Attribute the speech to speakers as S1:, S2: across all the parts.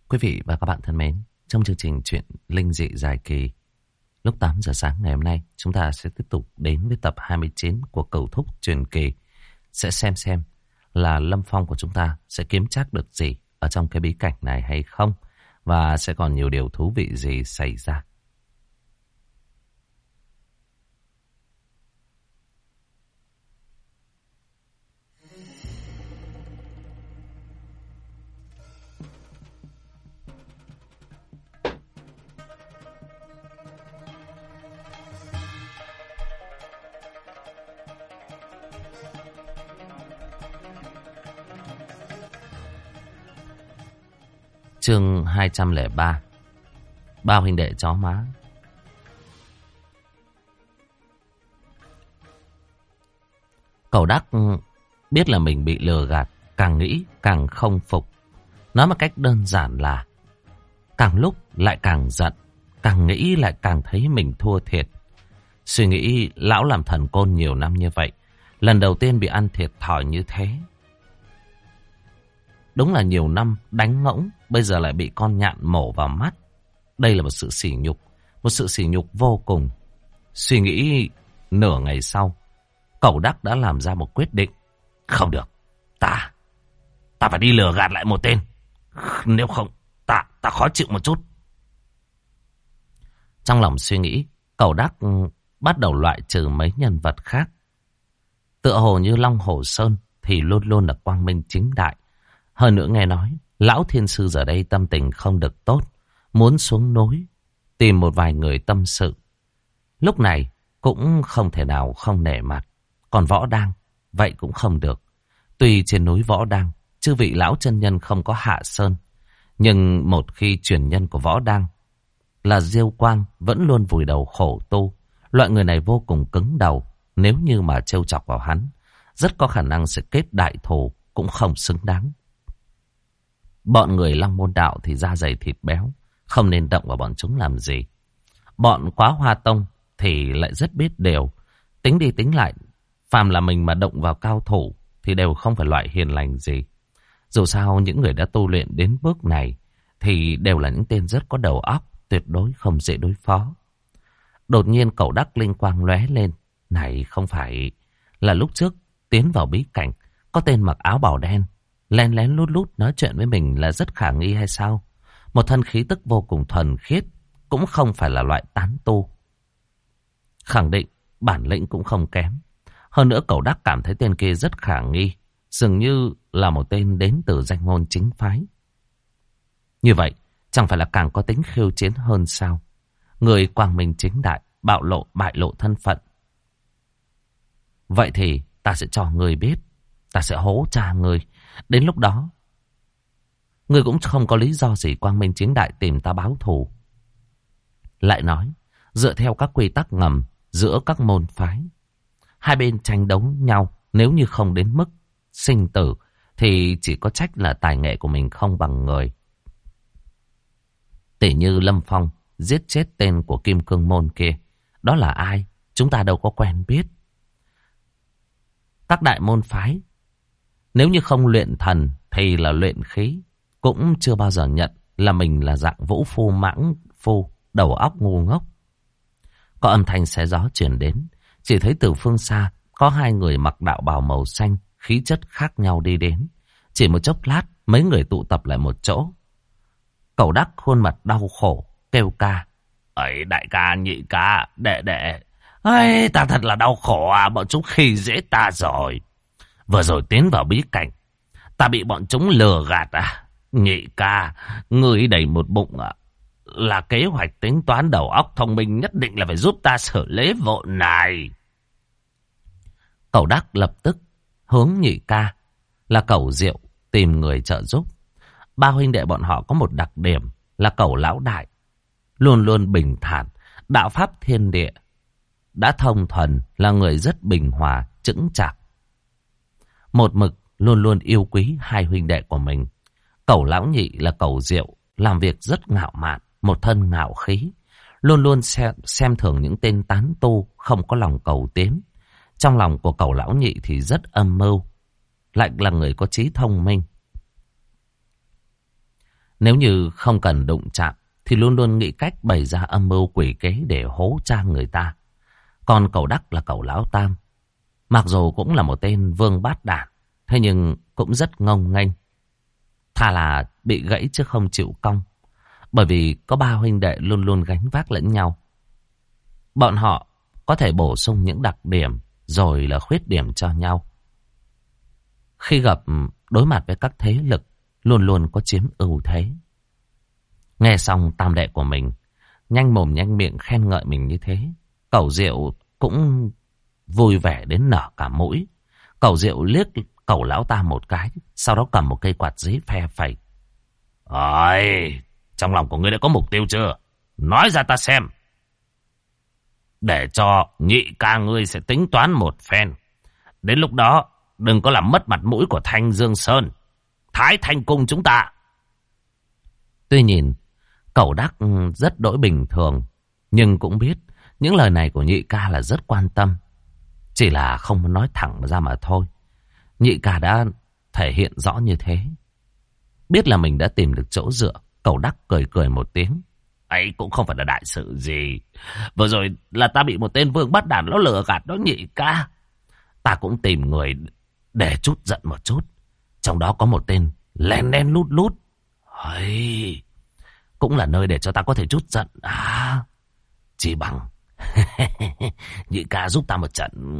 S1: Quý vị và các bạn thân mến, trong chương trình Chuyện Linh Dị dài kỳ, lúc 8 giờ sáng ngày hôm nay, chúng ta sẽ tiếp tục đến với tập 29 của Cửu Thúc Truyền Kỳ. Sẽ xem là Lâm Phong của chúng ta sẽ kiếm trác được gì ở trong cái bí cảnh này hay không, và sẽ còn nhiều điều thú vị gì xảy ra. Chương 203. Bao huynh đệ chó má. Cậu Đắc biết là mình bị lừa gạt, càng nghĩ càng không phục. Nói một cách đơn giản là càng lúc lại càng giận, càng nghĩ lại càng thấy mình thua thiệt. Suy nghĩ lão làm thần côn nhiều năm như vậy, lần đầu tiên bị ăn thiệt thòi như thế. Đúng là nhiều năm đánh ngỗng, bây giờ lại bị con nhạn mổ vào mắt. Đây là một sự sỉ nhục, một sự sỉ nhục vô cùng. Suy nghĩ nửa ngày sau, Cẩu Đắc đã làm ra một quyết định. Không được, ta phải đi lừa gạt lại một tên. Nếu không, ta khó chịu một chút. Trong lòng suy nghĩ, Cẩu Đắc bắt đầu loại trừ mấy nhân vật khác. Tựa hồ như Long Hổ Sơn thì luôn luôn là quang minh chính đại. Hơn nữa nghe nói, lão thiên sư giờ đây tâm tình không được tốt, muốn xuống núi, tìm một vài người tâm sự. Lúc này cũng không thể nào không nể mặt. Còn Võ Đang, vậy cũng không được. Tuy trên núi Võ Đang, chư vị lão chân nhân không có hạ sơn, nhưng một khi truyền nhân của Võ Đang là Diêu Quang vẫn luôn vùi đầu khổ tu. Loại người này vô cùng cứng đầu, nếu như mà trêu chọc vào hắn, rất có khả năng sẽ kết đại thù, cũng không xứng đáng. Bọn người Long Môn Đạo thì da dày thịt béo, không nên động vào bọn chúng làm gì. Bọn Quá Hoa Tông thì lại rất biết điều. Tính đi tính lại, phàm là mình mà động vào cao thủ thì đều không phải loại hiền lành gì. Dù sao những người đã tu luyện đến bước này thì đều là những tên rất có đầu óc, tuyệt đối không dễ đối phó. Đột nhiên Cẩu Đắc linh quang lóe lên. Này không phải là lúc trước tiến vào bí cảnh, có tên mặc áo bào đen lén lén lút lút nói chuyện với mình là rất khả nghi hay sao? Một thân khí tức vô cùng thuần khiết, cũng không phải là loại tán tu. Khẳng định bản lĩnh cũng không kém. Hơn nữa Cẩu Đắc cảm thấy tên kia rất khả nghi, dường như là một tên đến từ danh môn chính phái. Như vậy chẳng phải là càng có tính khiêu chiến hơn sao? Người quang minh chính đại, bại lộ thân phận. Vậy thì ta sẽ cho người biết, ta sẽ hố cha người. Đến lúc đó, ngươi cũng không có lý do gì quang minh chính đại tìm ta báo thù. Lại nói, dựa theo các quy tắc ngầm giữa các môn phái, hai bên tranh đấu nhau, nếu như không đến mức sinh tử, thì chỉ có trách là tài nghệ của mình không bằng người. Tỉ như Lâm Phong giết chết tên của Kim Cương Môn kia, đó là ai? Chúng ta đâu có quen biết. Các đại môn phái, nếu như không luyện thần thì là luyện khí, cũng chưa bao giờ nhận là mình là dạng vũ phu mãng phu, đầu óc ngu ngốc. Có âm thanh xé gió truyền đến, chỉ thấy từ phương xa có hai người mặc đạo bào màu xanh, khí chất khác nhau đi đến. Chỉ một chốc lát, mấy người tụ tập lại một chỗ. Cẩu Đắc khuôn mặt đau khổ, kêu ca. Ấy đại ca, nhị ca, đệ. Ây, ta thật là đau khổ à, bọn chúng khi dễ ta rồi. Vừa rồi tiến vào bí cảnh, ta bị bọn chúng lừa gạt à. Nhị ca, ngươi đầy một bụng à. Là kế hoạch tính toán đầu óc thông minh, nhất định là phải giúp ta xử lý vụ này. Cẩu Đắc lập tức hướng nhị ca là Cẩu Diệu tìm người trợ giúp. Ba huynh đệ bọn họ có một đặc điểm là Cẩu lão đại luôn luôn bình thản, đạo pháp thiên địa đã thông thuần, là người rất bình hòa, chững chạc. Một mực luôn luôn yêu quý hai huynh đệ của mình. Cẩu lão nhị là Cẩu Diệu, làm việc rất ngạo mạn, một thân ngạo khí, luôn luôn xem thường những tên tán tu không có lòng cầu tiến. Trong lòng của Cẩu lão nhị thì rất âm mưu, lại là người có trí thông minh. Nếu như không cần đụng chạm thì luôn luôn nghĩ cách bày ra âm mưu quỷ kế để hố cha người ta. Còn cậu Đắc là cậu Lão Tam, mặc dù cũng là một tên vương bát đản, thế nhưng cũng rất ngông nghênh. Thà là bị gãy chứ không chịu cong. Bởi vì có ba huynh đệ luôn luôn gánh vác lẫn nhau. Bọn họ có thể bổ sung những đặc điểm rồi là khuyết điểm cho nhau. Khi gặp đối mặt với các thế lực, luôn luôn có chiếm ưu thế. Nghe xong tam đệ của mình nhanh mồm nhanh miệng khen ngợi mình như thế, Cẩu Diệu cũng vui vẻ đến nở cả mũi. Cẩu Diệu liếc cậu Lão Tam một cái, sau đó cầm một cây quạt giấy phe phẩy. Ôi, trong lòng của ngươi đã có mục tiêu chưa? Nói ra ta xem. Để cho nhị ca ngươi sẽ tính toán một phen. Đến lúc đó đừng có làm mất mặt mũi của Thanh Dương Sơn, Thái Thanh Cung chúng ta. Tuy nhìn cậu Đắc rất đỗi bình thường, nhưng cũng biết những lời này của nhị ca là rất quan tâm. Chỉ là không nói thẳng ra mà thôi. Nhị ca đã thể hiện rõ như thế. Biết là mình đã tìm được chỗ dựa, cậu Đắc cười cười một tiếng. Ấy cũng không phải là đại sự gì. Vừa rồi là ta bị một tên vương bắt đàn nó lừa gạt đó nhị ca. Ta cũng tìm người để chút giận một chút. Trong đó có một tên len đen lút lút. Ấy, cũng là nơi để cho ta có thể chút giận. À, chỉ bằng nhị ca giúp ta một trận.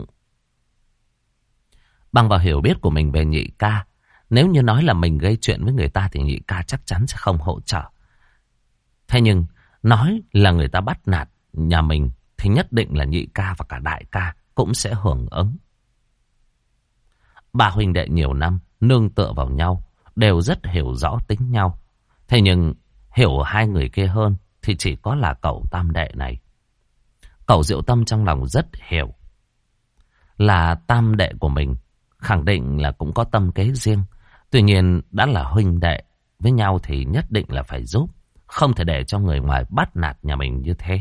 S1: Bằng vào hiểu biết của mình về nhị ca, nếu như nói là mình gây chuyện với người ta thì nhị ca chắc chắn sẽ không hỗ trợ. Thế nhưng nói là người ta bắt nạt nhà mình thì nhất định là nhị ca và cả đại ca cũng sẽ hưởng ứng. Ba huynh đệ nhiều năm nương tựa vào nhau, đều rất hiểu rõ tính nhau. Thế nhưng hiểu hai người kia hơn thì chỉ có là cậu tam đệ này. Cậu Diệu Tâm trong lòng rất hiểu là tam đệ của mình khẳng định là cũng có tâm kế riêng. Tuy nhiên đã là huynh đệ với nhau thì nhất định là phải giúp, không thể để cho người ngoài bắt nạt nhà mình như thế.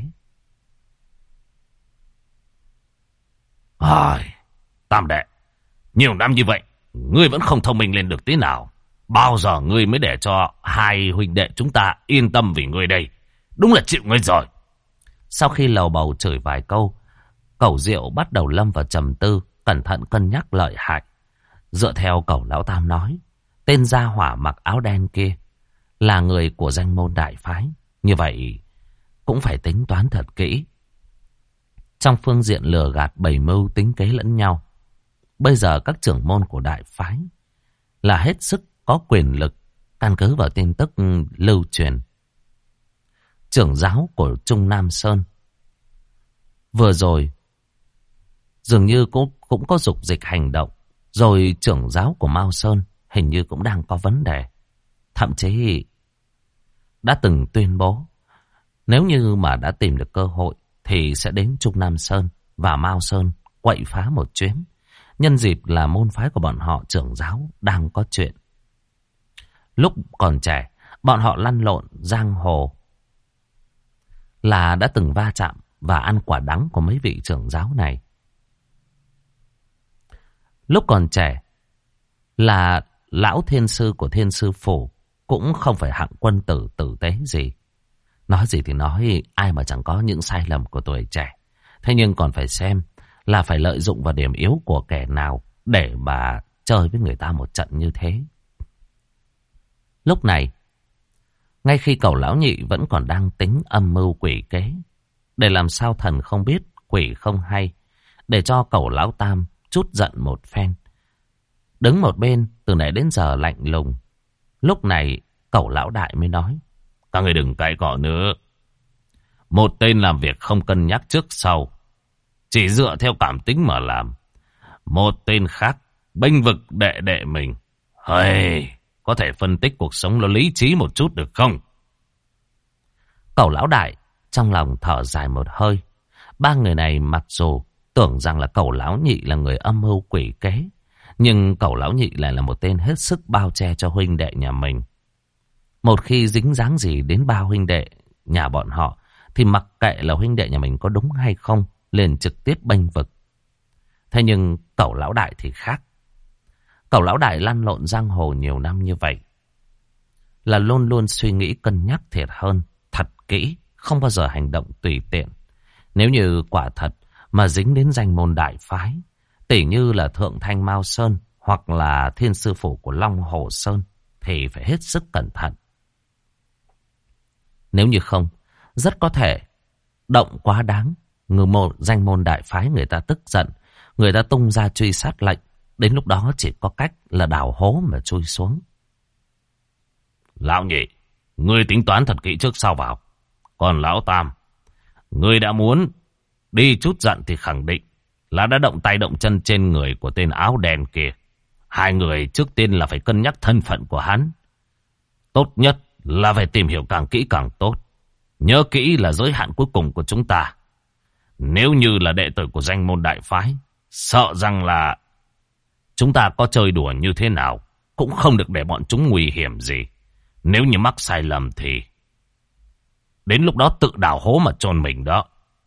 S1: Tam đệ, nhiều năm như vậy ngươi vẫn không thông minh lên được tí nào. Bao giờ ngươi mới để cho hai huynh đệ chúng ta yên tâm vì ngươi đây? Đúng là chịu ngươi rồi. Sau khi lầu bầu chửi vài câu, Cẩu Diệu bắt đầu lâm vào trầm tư, cẩn thận cân nhắc lợi hại. Dựa theo cẩu Lão Tam nói, tên gia hỏa mặc áo đen kia là người của danh môn đại phái. Như vậy cũng phải tính toán thật kỹ. Trong phương diện lừa gạt bày mưu tính kế lẫn nhau, bây giờ các trưởng môn của đại phái là hết sức có quyền lực. Căn cứ vào tin tức lưu truyền, trưởng giáo của Trung Nam Sơn vừa rồi dường như cũng có dục dịch hành động. Rồi trưởng giáo của Mao Sơn hình như cũng đang có vấn đề. Thậm chí đã từng tuyên bố nếu như mà đã tìm được cơ hội thì sẽ đến Trung Nam Sơn và Mao Sơn quậy phá một chuyến. Nhân dịp là môn phái của bọn họ trưởng giáo đang có chuyện. Lúc còn trẻ, bọn họ lăn lộn giang hồ là đã từng va chạm và ăn quả đắng của mấy vị trưởng giáo này. Lúc còn trẻ là lão thiên sư của Thiên Sư Phủ, cũng không phải hạng quân tử tử tế gì. Nói gì thì nói, ai mà chẳng có những sai lầm của tuổi trẻ. Thế nhưng còn phải xem là phải lợi dụng vào điểm yếu của kẻ nào để mà chơi với người ta một trận như thế. Lúc này, ngay khi cẩu Lão Nhị vẫn còn đang tính âm mưu quỷ kế, để làm sao thần không biết, quỷ không hay, để cho cẩu Lão Tam chút giận một phen. Đứng một bên từ nãy đến giờ lạnh lùng. Lúc này cẩu Lão Đại mới nói: các người đừng cãi cọ nữa. Một tên làm việc không cân nhắc trước sau, chỉ dựa theo cảm tính mà làm. Một tên khác bênh vực đệ đệ mình. Hey, có thể phân tích cuộc sống nó lý trí một chút được không? Cẩu Lão Đại trong lòng thở dài một hơi. Ba người này mặc dù tưởng rằng là cẩu Lão Nhị là người âm mưu quỷ kế, nhưng cẩu Lão Nhị lại là một tên hết sức bao che cho huynh đệ nhà mình. Một khi dính dáng gì đến ba huynh đệ nhà bọn họ thì mặc kệ là huynh đệ nhà mình có đúng hay không, liền trực tiếp bênh vực. Thế nhưng cẩu Lão Đại thì khác. Cẩu Lão Đại lăn lộn giang hồ nhiều năm như vậy, là luôn luôn suy nghĩ cân nhắc thiệt hơn, thật kỹ, không bao giờ hành động tùy tiện. Nếu như quả thật mà dính đến danh môn đại phái, tỉ như là Thượng Thanh Mao Sơn hoặc là Thiên Sư Phủ của Long Hồ Sơn, thì phải hết sức cẩn thận. Nếu như không, rất có thể động quá đáng, danh môn đại phái người ta tức giận, người ta tung ra truy sát lệnh, đến lúc đó chỉ có cách là đào hố mà chui xuống. Lão nhị, ngươi tính toán thật kỹ trước sau vào. Còn lão tam, ngươi đã muốn đi chút giận thì khẳng định là đã động tay động chân trên người của tên áo đen kia. Hai người trước tiên là phải cân nhắc thân phận của hắn. Tốt nhất là phải tìm hiểu càng kỹ càng tốt. Nhớ kỹ là giới hạn cuối cùng của chúng ta. Nếu như là đệ tử của danh môn đại phái, sợ rằng là chúng ta có chơi đùa như thế nào cũng không được để bọn chúng nguy hiểm gì. Nếu như mắc sai lầm thì đến lúc đó tự đào hố mà chôn mình đó.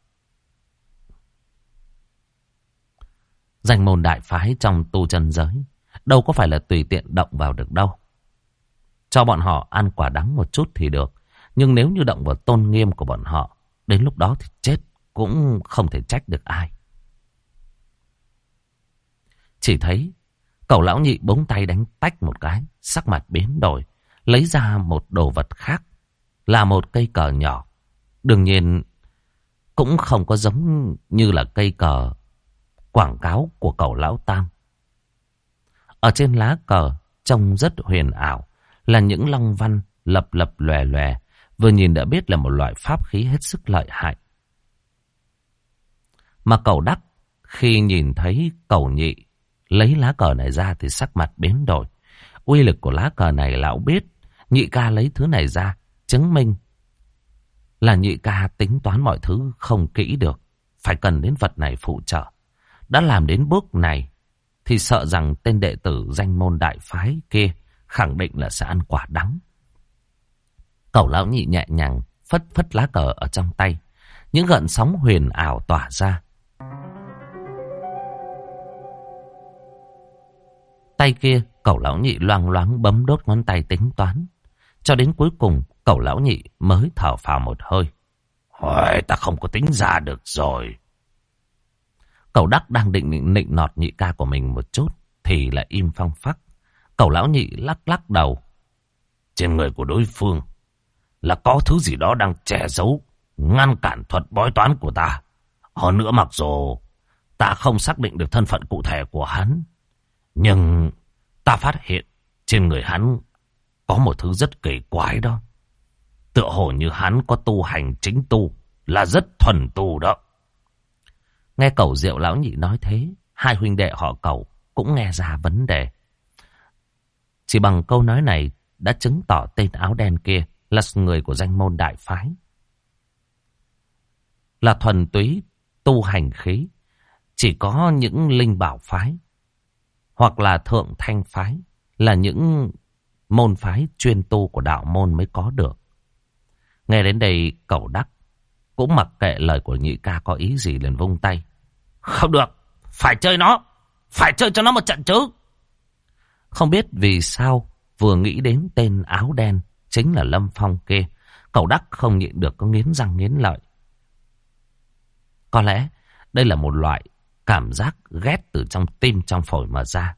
S1: Danh môn đại phái trong tu chân giới đâu có phải là tùy tiện động vào được đâu. Cho bọn họ ăn quả đắng một chút thì được, nhưng nếu như động vào tôn nghiêm của bọn họ, đến lúc đó thì chết cũng không thể trách được ai. Chỉ thấy cậu lão nhị búng tay đánh tách một cái, sắc mặt biến đổi, lấy ra một đồ vật khác, là một cây cờ nhỏ. Đương nhiên cũng không có giống như là cây cờ quảng cáo của cậu lão tam. Ở trên lá cờ trông rất huyền ảo, là những long văn lập lập lòe lòe, vừa nhìn đã biết là một loại pháp khí hết sức lợi hại. Mà cậu Đắc khi nhìn thấy cậu nhị lấy lá cờ này ra thì sắc mặt biến đổi. Uy lực của lá cờ này lão biết, nhị ca lấy thứ này ra chứng minh là nhị ca tính toán mọi thứ không kỹ được, phải cần đến vật này phụ trợ. Đã làm đến bước này thì sợ rằng tên đệ tử danh môn đại phái kia khẳng định là sẽ ăn quả đắng. Cậu lão nhị nhẹ nhàng phất phất lá cờ ở trong tay, những gợn sóng huyền ảo tỏa ra. Tay kia cậu lão nhị loang loáng bấm đốt ngón tay tính toán, cho đến cuối cùng cậu lão nhị mới thở phào một hơi. Ôi, ta không có tính ra được rồi. Cậu Đắc đang định nịnh nọt nhị ca của mình một chút thì lại im phăng phắc. Cậu lão nhị lắc lắc đầu. Trên người của đối phương là có thứ gì đó đang che giấu, ngăn cản thuật bói toán của ta. Hơn nữa mặc dù ta không xác định được thân phận cụ thể của hắn, nhưng ta phát hiện trên người hắn có một thứ rất kỳ quái đó. Tựa hồ như hắn có tu hành chính tu, là rất thuần tu đó. Nghe cậu Diệu lão nhị nói thế, hai huynh đệ họ cậu cũng nghe ra vấn đề. Chỉ bằng câu nói này đã chứng tỏ tên áo đen kia là người của danh môn đại phái, là thuần túy tu hành khí. Chỉ có những linh bảo phái hoặc là thượng thanh phái là những môn phái chuyên tu của đạo môn mới có được. Nghe đến đây cậu Đắc cũng mặc kệ lời của nhị ca có ý gì, liền vung tay. Không được, phải chơi nó, phải chơi cho nó một trận chứ. Không biết vì sao vừa nghĩ đến tên áo đen chính là Lâm Phong kia, cậu Đắc không nhịn được có nghiến răng nghiến lợi. Có lẽ đây là một loại cảm giác ghét từ trong tim trong phổi mà ra.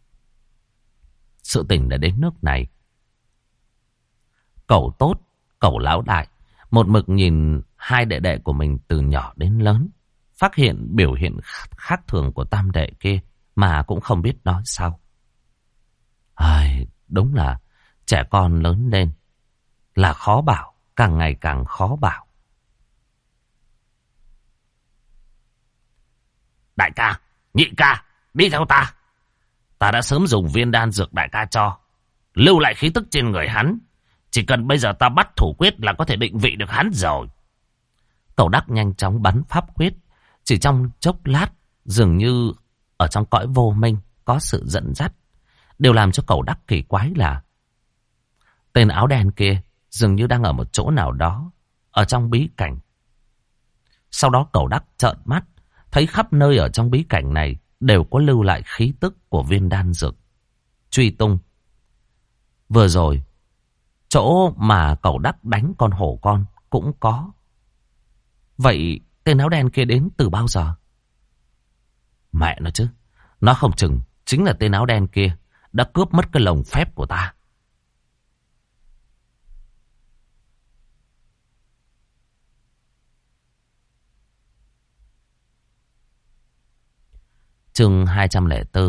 S1: Sự tình đã đến nước này. Cậu Tốt, cậu lão đại một mực nhìn hai đệ đệ của mình từ nhỏ đến lớn, phát hiện biểu hiện khác thường của tam đệ kia mà cũng không biết nói sao. Đúng là trẻ con lớn lên là khó bảo, càng ngày càng khó bảo. Đại ca, nhị ca, đi theo ta. Ta đã sớm dùng viên đan dược đại ca cho, lưu lại khí tức trên người hắn. Chỉ cần bây giờ ta bắt thủ quyết là có thể định vị được hắn rồi. Cậu Đắc nhanh chóng bắn pháp quyết. Chỉ trong chốc lát, dường như ở trong cõi vô minh có sự dẫn dắt. Điều làm cho cậu Đắc kỳ quái là tên áo đen kia dường như đang ở một chỗ nào đó ở trong bí cảnh. Sau đó cậu Đắc trợn mắt, thấy khắp nơi ở trong bí cảnh này đều có lưu lại khí tức của viên đan dược. Truy tung. Vừa rồi chỗ mà cậu Đắc đánh con hổ con cũng có. Vậy tên áo đen kia đến từ bao giờ? Mẹ nó chứ, nó không chừng chính là tên áo đen kia đã cướp mất cái lồng phép của ta. Chương 204.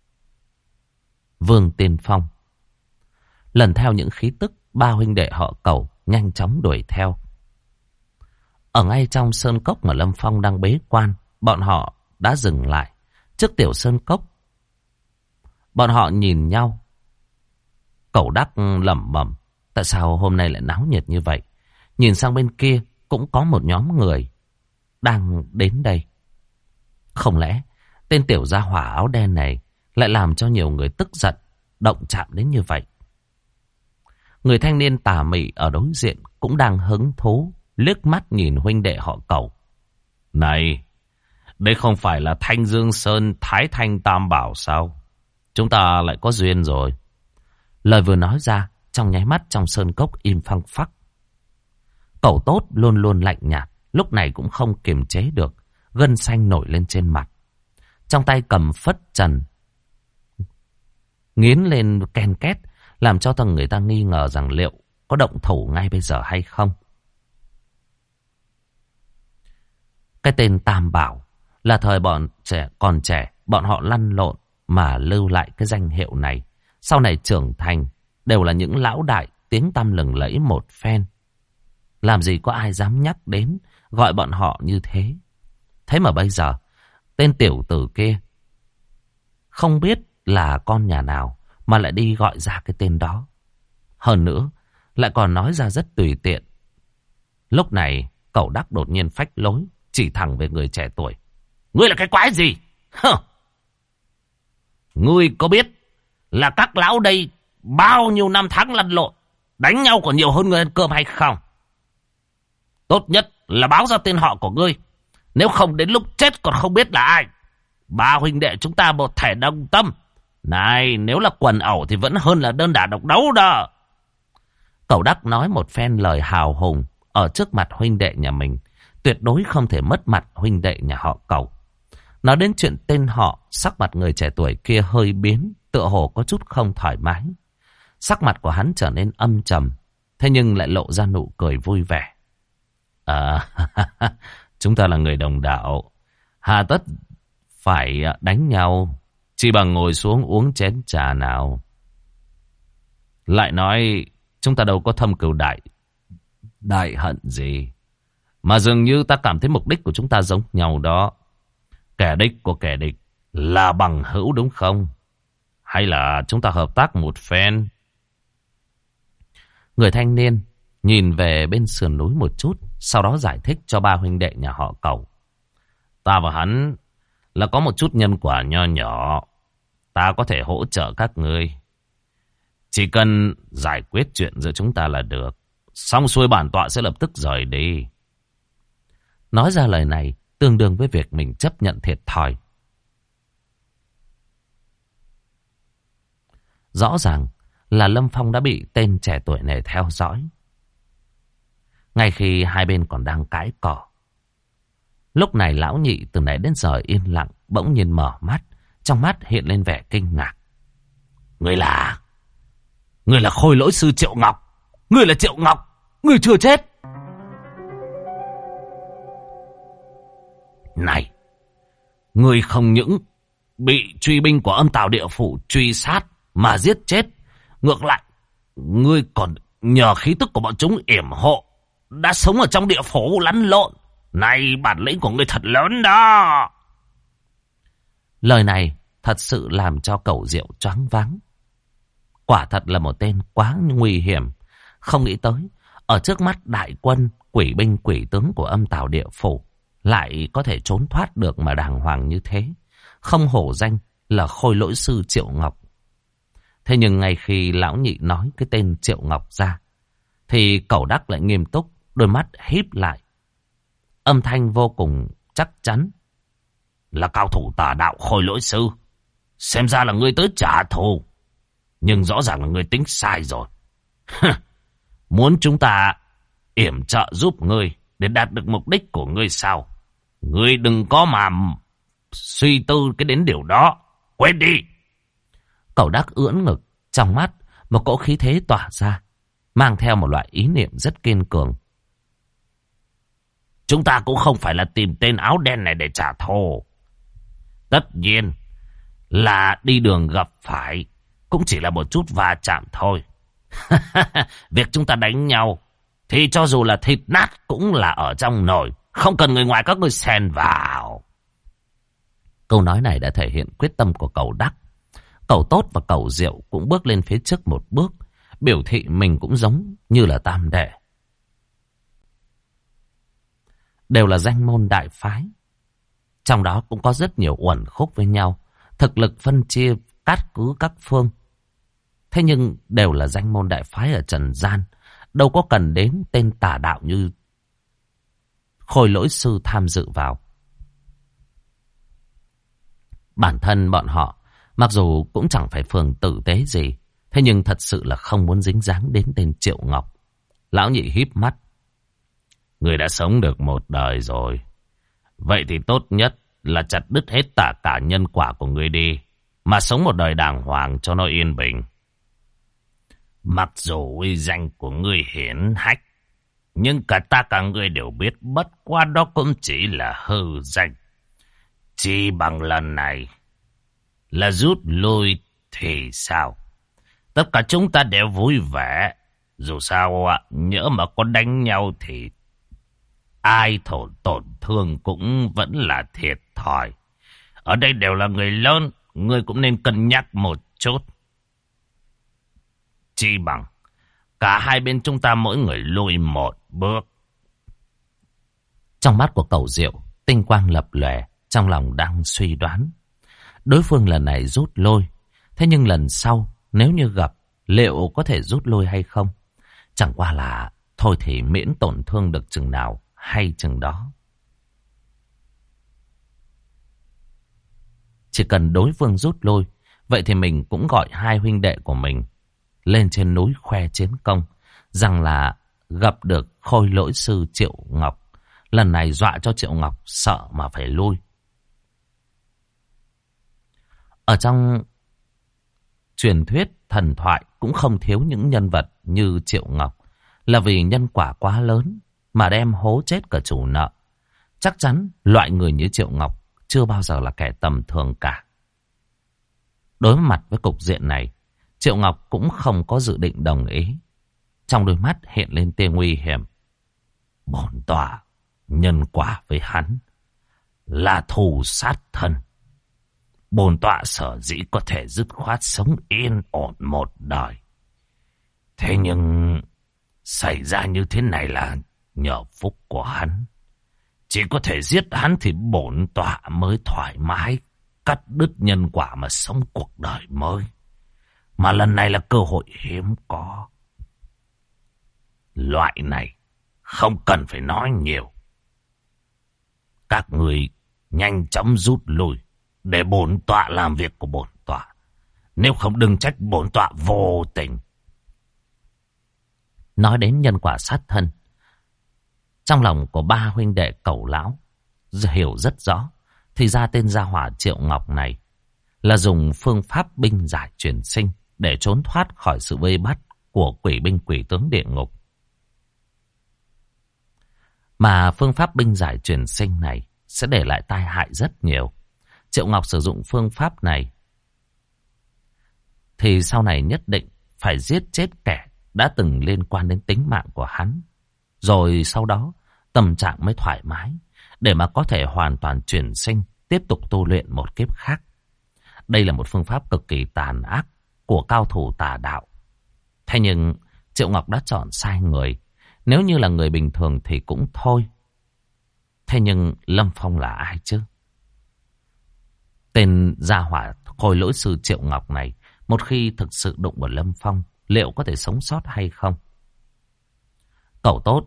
S1: Vương Tiên Phong. Lần theo những khí tức, ba huynh đệ họ Cẩu nhanh chóng đuổi theo. Ở ngay trong sơn cốc mà Lâm Phong đang bế quan, bọn họ đã dừng lại trước tiểu sơn cốc. Bọn họ nhìn nhau. Cẩu Đắc lẩm bẩm, tại sao hôm nay lại náo nhiệt như vậy? Nhìn sang bên kia cũng có một nhóm người đang đến đây. Không lẽ tên tiểu gia hỏa áo đen này lại làm cho nhiều người tức giận, động chạm đến như vậy? Người thanh niên tà mị ở đối diện cũng đang hứng thú, liếc mắt nhìn huynh đệ họ Cẩu. Này, đây không phải là Thanh Dương Sơn Thái Thanh Tam Bảo sao? Chúng ta lại có duyên rồi. Lời vừa nói ra, trong nháy mắt trong sơn cốc im phăng phắc. Cẩu Tốt luôn luôn lạnh nhạt, lúc này cũng không kiềm chế được, gân xanh nổi lên trên mặt. Trong tay cầm phất trần, nghiến lên ken két, làm cho người ta nghi ngờ rằng liệu có động thủ ngay bây giờ hay không. Cái tên Tam Bảo là thời bọn trẻ còn trẻ, bọn họ lăn lộn mà lưu lại cái danh hiệu này. Sau này trưởng thành đều là những lão đại tiếng tăm lừng lẫy một phen. Làm gì có ai dám nhắc đến gọi bọn họ như thế. Thế mà bây giờ tên tiểu tử kia không biết là con nhà nào mà lại đi gọi ra cái tên đó. Hơn nữa lại còn nói ra rất tùy tiện. Lúc này Cẩu Đắc đột nhiên phách lối, chỉ thẳng về người trẻ tuổi. Ngươi là cái quái gì? Hơ! Ngươi có biết là các lão đây bao nhiêu năm tháng lăn lộn, đánh nhau còn nhiều hơn người ăn cơm hay không? Tốt nhất là báo ra tên họ của ngươi, nếu không đến lúc chết còn không biết là ai. Ba huynh đệ chúng ta một thể đồng tâm. Này, nếu là quần ẩu thì vẫn hơn là đơn đả độc đấu đó. Cẩu Đắc nói một phen lời hào hùng ở trước mặt huynh đệ nhà mình, tuyệt đối không thể mất mặt huynh đệ nhà họ Cẩu. Nói đến chuyện tên họ, sắc mặt người trẻ tuổi kia hơi biến, tựa hồ có chút không thoải mái. Sắc mặt của hắn trở nên âm trầm, thế nhưng lại lộ ra nụ cười vui vẻ. Chúng ta là người đồng đạo, hà tất phải đánh nhau, chỉ bằng ngồi xuống uống chén trà nào. Lại nói chúng ta đâu có thâm cừu đại hận gì, mà dường như ta cảm thấy mục đích của chúng ta giống nhau đó. Kẻ địch của kẻ địch là bằng hữu đúng không? Hay là chúng ta hợp tác một phen? Người thanh niên nhìn về bên sườn núi một chút, sau đó giải thích cho ba huynh đệ nhà họ Cẩu. Ta và hắn là có một chút nhân quả nho nhỏ, ta có thể hỗ trợ các ngươi. Chỉ cần giải quyết chuyện giữa chúng ta là được. Xong xuôi bản tọa sẽ lập tức rời đi. Nói ra lời này tương đương với việc mình chấp nhận thiệt thòi. Rõ ràng là Lâm Phong đã bị tên trẻ tuổi này theo dõi. Ngay khi hai bên còn đang cãi cỏ, lúc này lão nhị từ nãy đến giờ yên lặng bỗng nhiên mở mắt, trong mắt hiện lên vẻ kinh ngạc. Ngươi là Khôi Lỗi Sư Triệu Ngọc. Ngươi là Triệu Ngọc. Ngươi chưa chết. Này, ngươi không những bị truy binh của Âm Tào Địa Phủ truy sát mà giết chết, ngược lại ngươi còn nhờ khí tức của bọn chúng yểm hộ, đã sống ở trong địa phủ lăn lộn. Này, bản lĩnh của ngươi thật lớn đó. Lời này thật sự làm cho Cẩu Diệu choáng váng. Quả thật là một tên quá nguy hiểm. Không nghĩ tới ở trước mắt đại quân quỷ binh quỷ tướng của Âm Tào Địa Phủ lại có thể trốn thoát được mà đàng hoàng như thế. Không hổ danh là Khôi Lỗi Sư Triệu Ngọc. Thế nhưng ngay khi lão nhị nói cái tên Triệu Ngọc ra, thì Cẩu Đắc lại nghiêm túc, đôi mắt híp lại. Âm thanh vô cùng chắc chắn. Là cao thủ tà đạo Khôi Lỗi Sư. Xem ra là ngươi tới trả thù. Nhưng rõ ràng là ngươi tính sai rồi.
S2: Muốn chúng ta yểm trợ giúp ngươi để đạt được mục đích của ngươi sao? Ngươi đừng có mà suy tư cái đến điều đó. Quên đi.
S1: Cẩu Đắc ưỡn ngực, trong mắt một cỗ khí thế tỏa ra, mang theo một loại ý niệm rất kiên cường.
S2: Chúng ta cũng không phải là tìm tên áo đen này để trả thù. Tất nhiên là đi đường gặp phải cũng chỉ là một chút va chạm thôi. Việc chúng ta đánh nhau thì cho dù là thịt nát cũng là ở trong nồi, không cần người ngoài các ngươi xen vào.
S1: Câu nói này đã thể hiện quyết tâm của Cẩu Đắc. Cẩu Tốt và Cẩu Diệu cũng bước lên phía trước một bước, biểu thị mình cũng giống như là tam đệ. Đều là danh môn đại phái. Trong đó cũng có rất nhiều uẩn khúc với nhau, thực lực phân chia cát cứ các phương. Thế nhưng đều là danh môn đại phái ở trần gian, đâu có cần đến tên tà đạo như Khôi Lỗi Sư tham dự vào. Bản thân bọn họ mặc dù cũng chẳng phải phường tử tế gì, thế nhưng thật sự là không muốn dính dáng đến tên Triệu Ngọc. Lão Nhị híp mắt.
S2: Người đã sống được một đời rồi, vậy thì tốt nhất là chặt đứt hết tất cả nhân quả của người đi, mà sống một đời đàng hoàng cho nó yên bình. Mặc dù uy danh của ngươi hiển hách, nhưng cả ngươi đều biết bất quá đó cũng chỉ là hư danh. Chỉ bằng lần này là rút lui thì sao? Tất cả chúng ta đều vui vẻ. Dù sao nhỡ mà có đánh nhau thì ai tổn thương cũng vẫn là thiệt thòi. Ở đây đều là người lớn, ngươi cũng nên cân nhắc một chút. Chi bằng cả hai bên chúng ta mỗi người lùi một bước.
S1: Trong mắt của Cẩu Diệu tinh quang lập lòe, trong lòng đang suy đoán đối phương lần này rút lui, thế nhưng lần sau nếu như gặp liệu có thể rút lui hay không? Chẳng qua là thôi thì miễn tổn thương được chừng nào hay chừng đó. Chỉ cần đối phương rút lui, vậy thì mình cũng gọi hai huynh đệ của mình lên trên núi khoe chiến công, rằng là gặp được Khôi Lỗi Sư Triệu Ngọc. Lần này dọa cho Triệu Ngọc sợ mà phải lui. Ở trong truyền thuyết thần thoại cũng không thiếu những nhân vật như Triệu Ngọc, là vì nhân quả quá lớn mà đem hố chết cả chủ nợ. Chắc chắn loại người như Triệu Ngọc chưa bao giờ là kẻ tầm thường cả. Đối mặt với cục diện này, Triệu Ngọc cũng không có dự định đồng ý. Trong đôi mắt hiện lên tia nguy hiểm. Bổn tọa nhân quả với hắn là thù sát thân. Bổn tọa sở dĩ có thể dứt khoát sống yên ổn một đời. Thế nhưng xảy ra như thế này là nhờ phúc của hắn. Chỉ có thể giết hắn thì bổn tọa mới thoải mái cắt đứt nhân quả mà sống cuộc đời mới. Mà lần này là cơ hội hiếm có. Loại này không cần phải nói nhiều. Các người nhanh chóng rút lui để bổn tọa làm việc của bổn tọa. Nếu không đừng trách bổn tọa vô tình. Nói đến nhân quả sát thân, trong lòng của ba huynh đệ Cẩu Lão hiểu rất rõ. Thì ra tên gia hỏa Triệu Ngọc này là dùng phương pháp binh giải chuyển sinh để trốn thoát khỏi sự vây bắt của quỷ binh quỷ tướng địa ngục. Mà phương pháp binh giải chuyển sinh này sẽ để lại tai hại rất nhiều. Triệu Ngọc sử dụng phương pháp này thì sau này nhất định phải giết chết kẻ đã từng liên quan đến tính mạng của hắn. Rồi sau đó tâm trạng mới thoải mái để mà có thể hoàn toàn chuyển sinh, tiếp tục tu luyện một kiếp khác. Đây là một phương pháp cực kỳ tàn ác của cao thủ tà đạo. Thế nhưng Triệu Ngọc đã chọn sai người. Nếu như là người bình thường thì cũng thôi. Thế nhưng Lâm Phong là ai chứ? Tên gia hỏa Khôi Lỗi Sư Triệu Ngọc này, một khi thực sự đụng vào Lâm Phong, liệu có thể sống sót hay không? Cẩu Tốt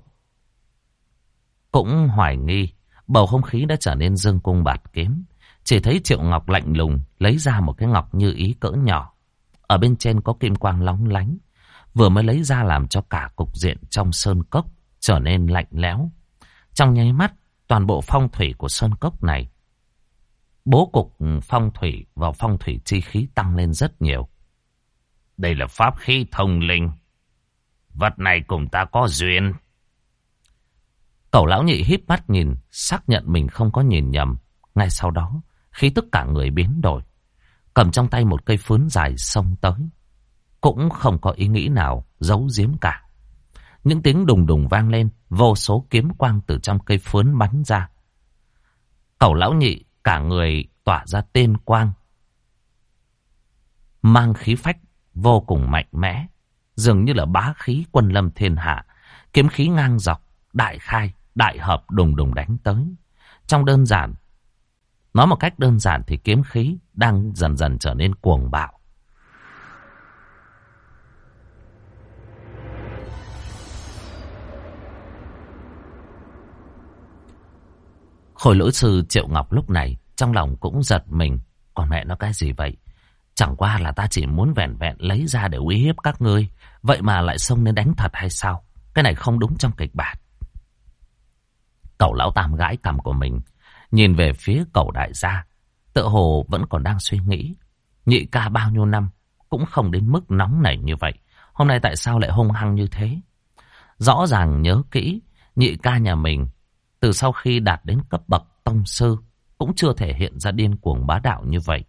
S1: cũng hoài nghi. Bầu không khí đã trở nên dương cung bạt kiếm. Chỉ thấy Triệu Ngọc lạnh lùng lấy ra một cái ngọc như ý cỡ nhỏ. Ở bên trên có kim quang lóng lánh. vừa mới lấy ra làm cho cả cục diện trong sơn cốc trở nên lạnh lẽo. Trong nháy mắt, toàn bộ phong thủy của sơn cốc này, bố cục phong thủy và phong thủy chi khí tăng lên rất nhiều.
S2: Đây là pháp khí thông linh. Vật này cùng ta có duyên.
S1: Cẩu lão nhị híp mắt nhìn, xác nhận mình không có nhìn nhầm. Ngay sau đó, khí tức cả người biến đổi. Cầm trong tay một cây phướn dài xông tới. Cũng không có ý nghĩ nào giấu giếm cả. Những tiếng đùng đùng vang lên, vô số kiếm quang từ trong cây phướn bắn ra. Cẩu lão nhị cả người tỏa ra tên quang, mang khí phách vô cùng mạnh mẽ, dường như là bá khí quân lâm thiên hạ. Kiếm khí ngang dọc, đại khai, đại hợp đùng đùng đánh tới. Trong đơn giản, nói một cách đơn giản thì kiếm khí đang dần dần trở nên cuồng bạo. Khôi lỗi sư Triệu Ngọc lúc này trong lòng cũng giật mình. Còn mẹ nó cái gì vậy? Chẳng qua là ta chỉ muốn vẹn vẹn lấy ra để uy hiếp các ngươi, vậy mà lại xông lên đánh thật hay sao? Cái này không đúng trong kịch bản. Cẩu lão tam gãi cằm của mình, nhìn về phía cẩu đại gia, tựa hồ vẫn còn đang suy nghĩ. Nhị ca bao nhiêu năm cũng không đến mức nóng nảy như vậy, hôm nay tại sao lại hung hăng như thế? Rõ ràng nhớ kỹ, nhị ca nhà mình từ sau khi đạt đến cấp bậc tông sư cũng chưa thể hiện ra điên cuồng bá đạo như vậy.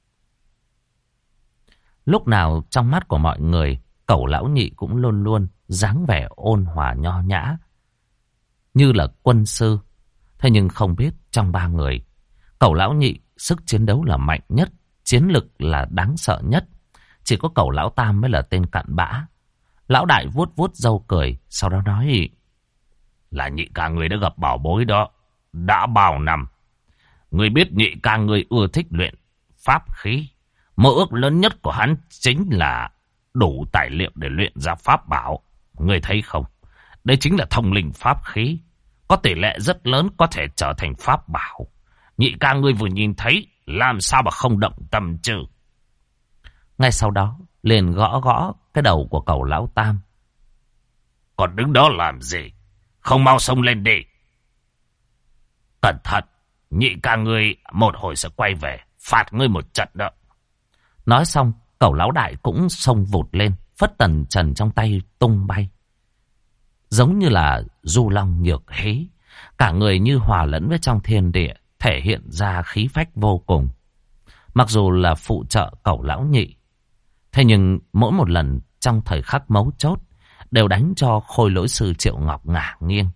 S1: Lúc nào trong mắt của mọi người, cẩu lão nhị cũng luôn luôn dáng vẻ ôn hòa nho nhã, như là quân sư. Thế nhưng không biết trong ba người, cẩu lão nhị sức chiến đấu là mạnh nhất, chiến lực là đáng sợ nhất. Chỉ có cẩu lão tam mới là tên cặn bã. Lão đại vuốt vuốt râu cười, sau đó nói:
S2: là nhị ca người đã gặp bảo bối đó. Đã bao năm, người biết nhị ca người ưa thích luyện pháp khí. Mơ ước lớn nhất của hắn chính là đủ tài liệu để luyện ra pháp bảo. Người thấy không? Đây chính là thông linh pháp khí. Có tỷ lệ rất lớn có thể trở thành pháp bảo. Nhị ca người vừa nhìn thấy, làm sao mà không động tâm chứ?
S1: Ngay sau đó, liền gõ gõ cái đầu của cẩu lão tam.
S2: Còn đứng đó làm gì? Không mau xông lên đi. Cẩn thận, nhị ca ngươi một hồi sẽ quay về, phạt ngươi một trận đó.
S1: Nói xong, cẩu lão đại cũng xông vụt lên, phất tần trần trong tay tung bay. Giống như là du long nhược hí, cả người như hòa lẫn với trong thiên địa, thể hiện ra khí phách vô cùng. Mặc dù là phụ trợ cẩu lão nhị, thế nhưng mỗi một lần trong thời khắc mấu chốt đều đánh cho khôi lỗi sư Triệu Ngọc ngả nghiêng.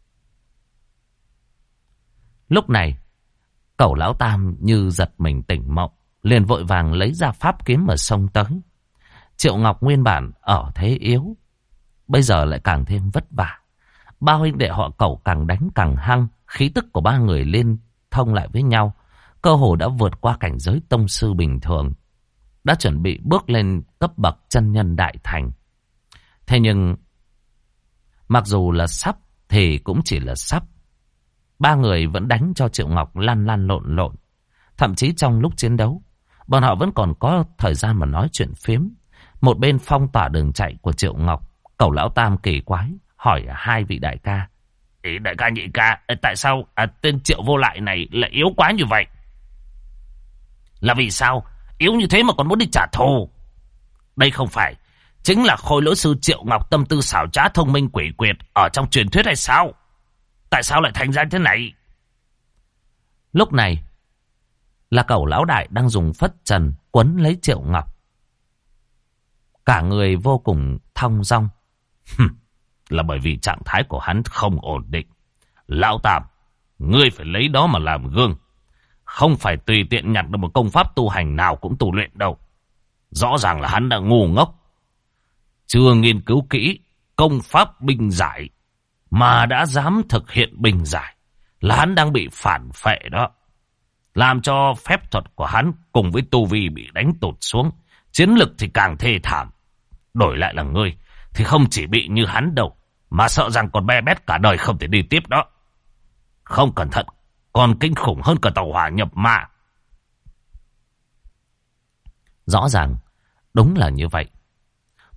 S1: Lúc này, cẩu lão tam như giật mình tỉnh mộng, liền vội vàng lấy ra pháp kiếm mà xông tới. Triệu Ngọc nguyên bản ở thế yếu, bây giờ lại càng thêm vất vả. Ba huynh đệ họ cẩu càng đánh càng hăng, khí tức của ba người liên thông lại với nhau, cơ hồ đã vượt qua cảnh giới tông sư bình thường, đã chuẩn bị bước lên cấp bậc chân nhân đại thành. Thế nhưng, mặc dù là sắp thì cũng chỉ là sắp. Ba người vẫn đánh cho Triệu Ngọc lăn lăn lộn lộn. Thậm chí trong lúc chiến đấu, bọn họ vẫn còn có thời gian mà nói chuyện phiếm. Một bên phong tỏa đường chạy của Triệu Ngọc, cẩu lão tam kỳ quái hỏi hai vị đại ca:
S2: đại ca nhị ca, tại sao tên Triệu vô lại này lại yếu quá như vậy? Là vì sao? Yếu như thế mà còn muốn đi trả thù? Đây không phải chính là khôi lỗi sư Triệu Ngọc tâm tư xảo trá thông minh quỷ quyệt ở trong truyền thuyết hay sao? Tại sao lại thành ra thế này?
S1: Lúc này là cẩu lão đại đang dùng phất trần quấn lấy Triệu Ngọc, cả người vô cùng thong dong.
S2: Là bởi vì trạng thái của hắn không ổn định. Lão Tam, ngươi phải lấy đó mà làm gương. Không phải tùy tiện nhặt được một công pháp tu hành nào cũng tu luyện đâu. Rõ ràng là hắn đã ngu ngốc, chưa nghiên cứu kỹ công pháp binh giải mà đã dám thực hiện binh giải, là hắn đang bị phản phệ đó. Làm cho phép thuật của hắn cùng với tu vi bị đánh tụt xuống, chiến lực thì càng thê thảm. Đổi lại là ngươi thì không chỉ bị như hắn đâu, mà sợ rằng còn be bét cả đời không thể đi tiếp đó. Không cẩn thận còn kinh khủng hơn cả tàu hỏa nhập ma.
S1: Rõ ràng đúng là như vậy.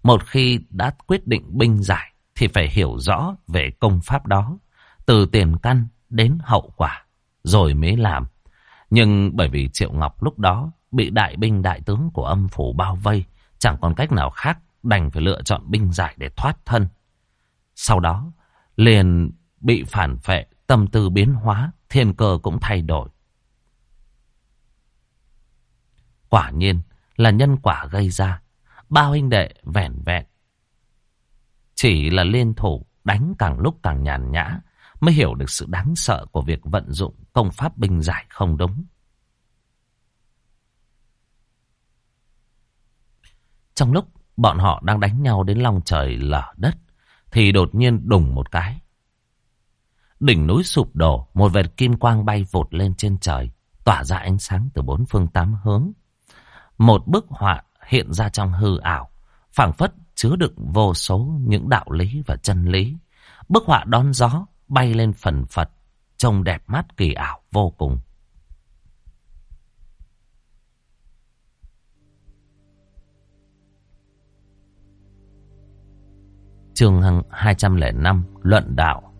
S1: Một khi đã quyết định binh giải thì phải hiểu rõ về công pháp đó, từ tiền căn đến hậu quả, rồi mới làm. Nhưng bởi vì Triệu Ngọc lúc đó bị đại binh đại tướng của âm phủ bao vây, chẳng còn cách nào khác, đành phải lựa chọn binh giải để thoát thân. Sau đó liền bị phản phệ, tâm tư biến hóa, thiên cơ cũng thay đổi. Quả nhiên là nhân quả gây ra. Ba huynh đệ vẻn vẹn chỉ là liên thủ đánh càng lúc càng nhàn nhã, mới hiểu được sự đáng sợ của việc vận dụng công pháp binh giải không đúng. Trong lúc bọn họ đang đánh nhau đến long trời lở đất, thì đột nhiên đùng một cái, đỉnh núi sụp đổ, một vệt kim quang bay vụt lên trên trời, tỏa ra ánh sáng từ bốn phương tám hướng. Một bức họa hiện ra trong hư ảo, phảng phất chứa đựng vô số những đạo lý và chân lý. Bức họa đón gió bay lên phần phật, trông đẹp mắt kỳ ảo vô cùng. Chương 205, luận đạo.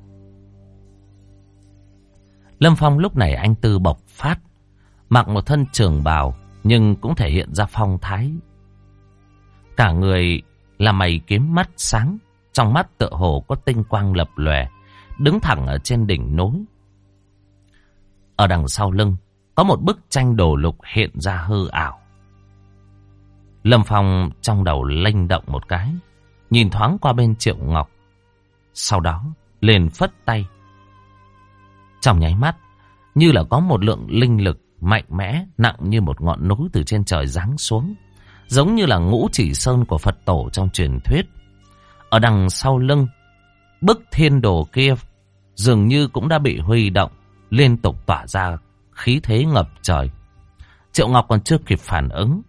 S1: Lâm Phong lúc này anh tư bộc phát, mặc một thân trường bào nhưng cũng thể hiện ra phong thái. Cả người là mày kiếm mắt sáng, trong mắt tựa hồ có tinh quang lập lòe, đứng thẳng ở trên đỉnh núi. Ở đằng sau lưng có một bức tranh đồ lục hiện ra hư ảo. Lâm Phong trong đầu lênh động một cái, nhìn thoáng qua bên Triệu Ngọc, sau đó liền phất tay. Trong nháy mắt, như là có một lượng linh lực mạnh mẽ, nặng như một ngọn núi từ trên trời giáng xuống, giống như là Ngũ Chỉ Sơn của Phật tổ trong truyền thuyết. Ở đằng sau lưng, bức thiên đồ kia dường như cũng đã bị huy động, liên tục tỏa ra khí thế ngập trời. Triệu Ngọc còn chưa kịp phản ứng,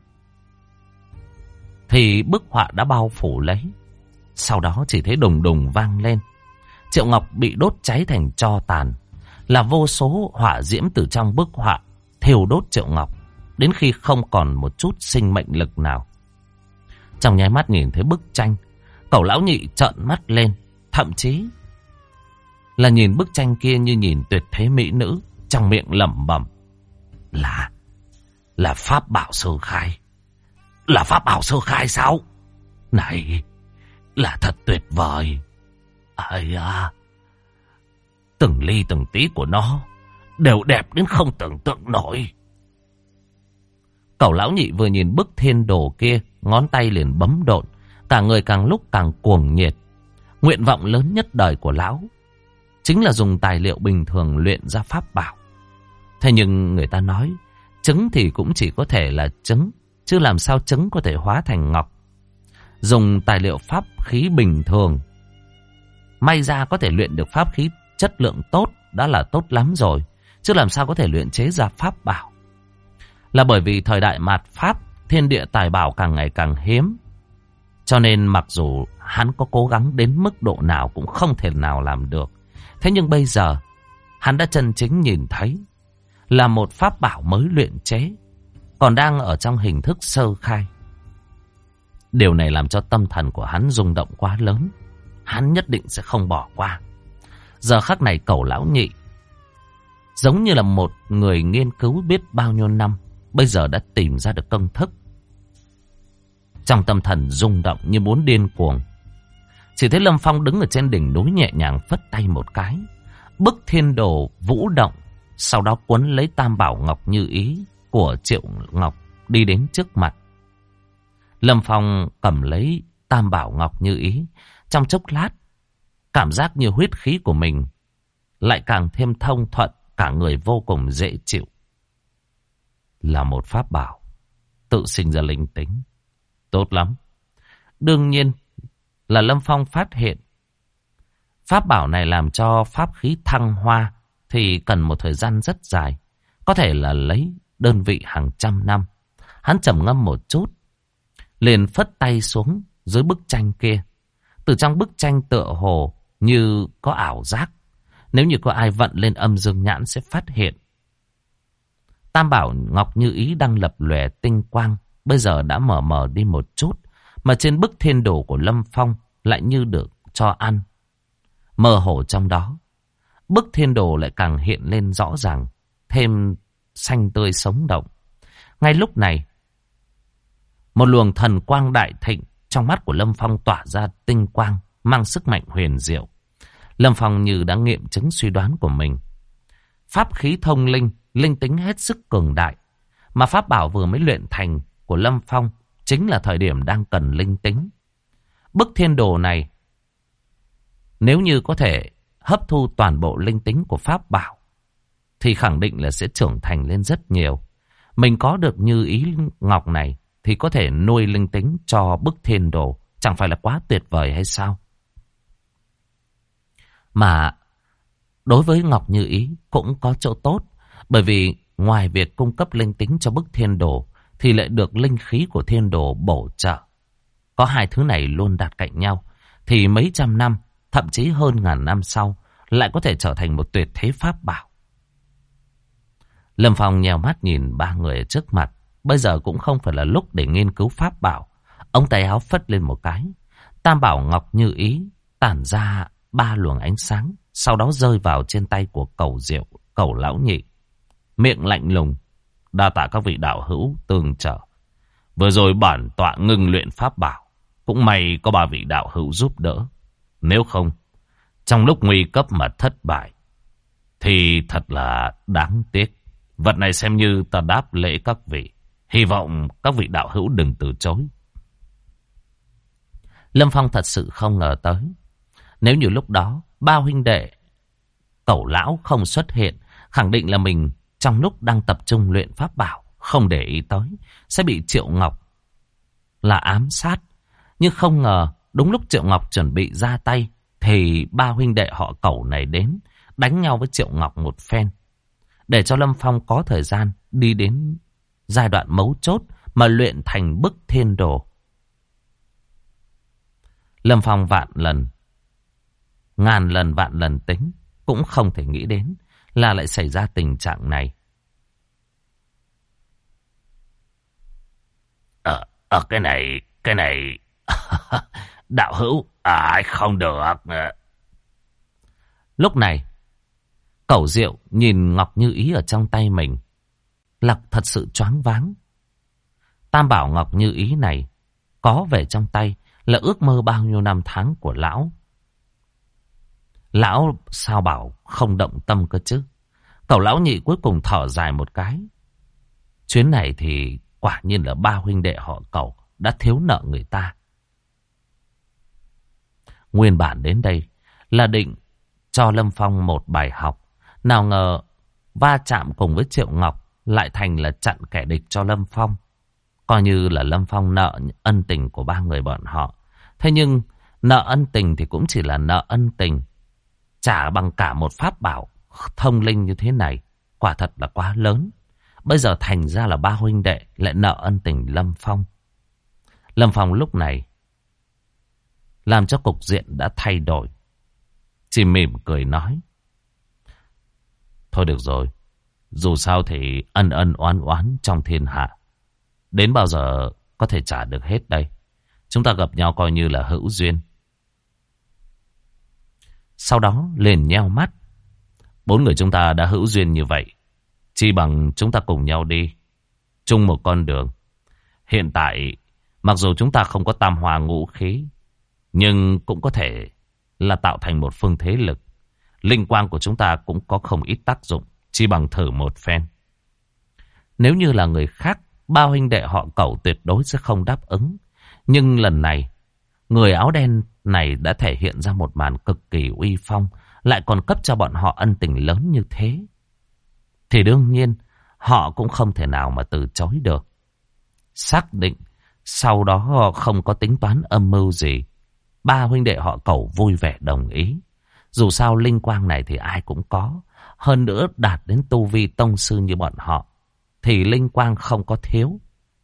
S1: thì bức họa đã bao phủ lấy. Sau đó chỉ thấy đùng đùng vang lên. Triệu Ngọc bị đốt cháy thành tro tàn, là vô số hỏa diễm từ trong bức họa thiêu đốt Triệu Ngọc, đến khi không còn một chút sinh mệnh lực nào. Trong nháy mắt nhìn thấy bức tranh, Cẩu Lão Nhị trợn mắt lên, thậm chí là nhìn bức tranh kia như nhìn tuyệt thế mỹ nữ, trong miệng lẩm bẩm: Là pháp bảo sơ khai. Là pháp bảo sơ khai sao? Này, là thật tuyệt vời. Ây à, từng ly từng tí của nó đều đẹp đến không tưởng tượng nổi. Cẩu Lão Nhị vừa nhìn bức thiên đồ kia, ngón tay liền bấm độn, cả người càng lúc càng cuồng nhiệt. Nguyện vọng lớn nhất đời của lão chính là dùng tài liệu bình thường luyện ra pháp bảo. Thế nhưng người ta nói, trứng thì cũng chỉ có thể là trứng, chứ làm sao trứng có thể hóa thành ngọc. Dùng tài liệu pháp khí bình thường, may ra có thể luyện được pháp khí chất lượng tốt đã là tốt lắm rồi, chứ làm sao có thể luyện chế ra pháp bảo. Là bởi vì thời đại mạt Pháp, thiên địa tài bảo càng ngày càng hiếm, cho nên mặc dù hắn có cố gắng đến mức độ nào cũng không thể nào làm được. Thế nhưng bây giờ hắn đã chân chính nhìn thấy là một pháp bảo mới luyện chế, còn đang ở trong hình thức sơ khai. Điều này làm cho tâm thần của hắn rung động quá lớn. Hắn nhất định sẽ không bỏ qua. Giờ khắc này Cẩu Lão Nhị giống như là một người nghiên cứu biết bao nhiêu năm, bây giờ đã tìm ra được công thức. Trong tâm thần rung động như muốn điên cuồng. Chỉ thấy Lâm Phong đứng ở trên đỉnh núi nhẹ nhàng phất tay một cái, bức thiên đồ vũ động, sau đó cuốn lấy tam bảo ngọc như ý của Triệu Ngọc đi đến trước mặt. Lâm Phong cầm lấy tam bảo ngọc như ý, trong chốc lát cảm giác như huyết khí của mình lại càng thêm thông thuận, cả người vô cùng dễ chịu. Là một pháp bảo tự sinh ra linh tính, tốt lắm. Đương nhiên là Lâm Phong phát hiện pháp bảo này làm cho pháp khí thăng hoa thì cần một thời gian rất dài, có thể là lấy đơn vị hàng trăm năm. Hắn trầm ngâm một chút, liền phất tay xuống dưới bức tranh kia. Từ trong bức tranh tựa hồ như có ảo giác, nếu như có ai vận lên âm dương nhãn sẽ phát hiện. Tam bảo ngọc như ý đang lập lòe tinh quang, bây giờ đã mờ mờ đi một chút, Mà trên bức thiên đồ của Lâm Phong lại như được cho ăn. Mơ hồ trong đó, bức thiên đồ lại càng hiện lên rõ ràng, thêm xanh tươi sống động. Ngay lúc này, một luồng thần quang đại thịnh trong mắt của Lâm Phong tỏa ra tinh quang, mang sức mạnh huyền diệu. Lâm Phong như đã nghiệm chứng suy đoán của mình. Pháp khí thông linh, linh tính hết sức cường đại. Mà pháp bảo vừa mới luyện thành của Lâm Phong chính là thời điểm đang cần linh tính. Bức thiên đồ này, nếu như có thể hấp thu toàn bộ linh tính của pháp bảo, thì khẳng định là sẽ trưởng thành lên rất nhiều. Mình có được như ý ngọc này thì có thể nuôi linh tính cho bức thiên đồ. Chẳng phải là quá tuyệt vời hay sao? Mà đối với ngọc như ý cũng có chỗ tốt. Bởi vì ngoài việc cung cấp linh tính cho bức thiên đồ thì lại được linh khí của thiên đồ bổ trợ. Có hai thứ này luôn đặt cạnh nhau thì mấy trăm năm, thậm chí hơn ngàn năm sau lại có thể trở thành một tuyệt thế pháp bảo. Lâm Phong nheo mắt nhìn ba người ở trước mặt. Bây giờ cũng không phải là lúc để nghiên cứu pháp bảo. Ông tay áo phất lên một cái. Tam bảo ngọc như ý tản ra 3 luồng ánh sáng, sau đó rơi vào trên tay của Cẩu lão nhị. Miệng lạnh lùng: đa tạ các vị đạo hữu tương trợ. Vừa rồi bản tọa ngừng luyện pháp bảo, cũng may có 3 vị đạo hữu giúp đỡ. Nếu không, trong lúc nguy cấp mà thất bại thì thật là đáng tiếc. Vật này xem như ta đáp lễ các vị. Hy vọng các vị đạo hữu đừng từ chối. Lâm Phong thật sự không ngờ tới, nếu như lúc đó 3 huynh đệ Cẩu lão không xuất hiện, khẳng định là mình trong lúc đang tập trung luyện pháp bảo, không để ý tới, sẽ bị Triệu Ngọc là ám sát. Nhưng không ngờ đúng lúc Triệu Ngọc chuẩn bị ra tay thì 3 huynh đệ họ Cẩu này đến đánh nhau với Triệu Ngọc một phen, để cho Lâm Phong có thời gian đi đến giai đoạn mấu chốt mà luyện thành bức thiên đồ. Lâm Phong ngàn lần vạn lần tính cũng không thể nghĩ đến là lại xảy ra tình trạng này. Cái này đạo hữu không được. Lúc này Cẩu Diệu nhìn ngọc như ý ở trong tay mình, Lặc thật sự choáng váng. Tam bảo ngọc như ý này có về trong tay là ước mơ bao nhiêu năm tháng của lão. Lão sao bảo không động tâm cơ chứ? Cẩu lão nhị cuối cùng thở dài một cái. Chuyến này thì quả nhiên là 3 huynh đệ họ Cẩu đã thiếu nợ người ta. Nguyên bản đến đây là định cho Lâm Phong một bài học. Nào ngờ va chạm cùng với Triệu Ngọc lại thành là chặn kẻ địch cho Lâm Phong. Coi như là Lâm Phong nợ ân tình của 3 người bọn họ. Thế nhưng nợ ân tình thì cũng chỉ là nợ ân tình. Trả bằng cả một pháp bảo thông linh như thế này, quả thật là quá lớn. Bây giờ thành ra là 3 huynh đệ lại nợ ân tình Lâm Phong. Lâm Phong lúc này làm cho cục diện đã thay đổi. Chỉ mỉm cười nói: thôi được rồi, dù sao thì ân ân oán oán trong thiên hạ, đến bao giờ có thể trả được hết đây. Chúng ta gặp nhau coi như là hữu duyên. Sau đó liền nheo mắt. 4 người chúng ta đã hữu duyên như vậy, chi bằng chúng ta cùng nhau đi chung một con đường. Hiện tại mặc dù chúng ta không có tam hoa ngũ khí, nhưng cũng có thể là tạo thành một phương thế lực. Linh quang của chúng ta cũng có không ít tác dụng, chi bằng thử một phen. Nếu như là người khác, 3 huynh đệ họ Cẩu tuyệt đối sẽ không đáp ứng. Nhưng lần này, người áo đen này đã thể hiện ra một màn cực kỳ uy phong, lại còn cấp cho bọn họ ân tình lớn như thế, thì đương nhiên họ cũng không thể nào mà từ chối được. Xác định sau đó họ không có tính toán âm mưu gì, 3 huynh đệ họ Cẩu vui vẻ đồng ý. Dù sao linh quang này thì ai cũng có, hơn nữa đạt đến tu vi tông sư như bọn họ thì linh quang không có thiếu.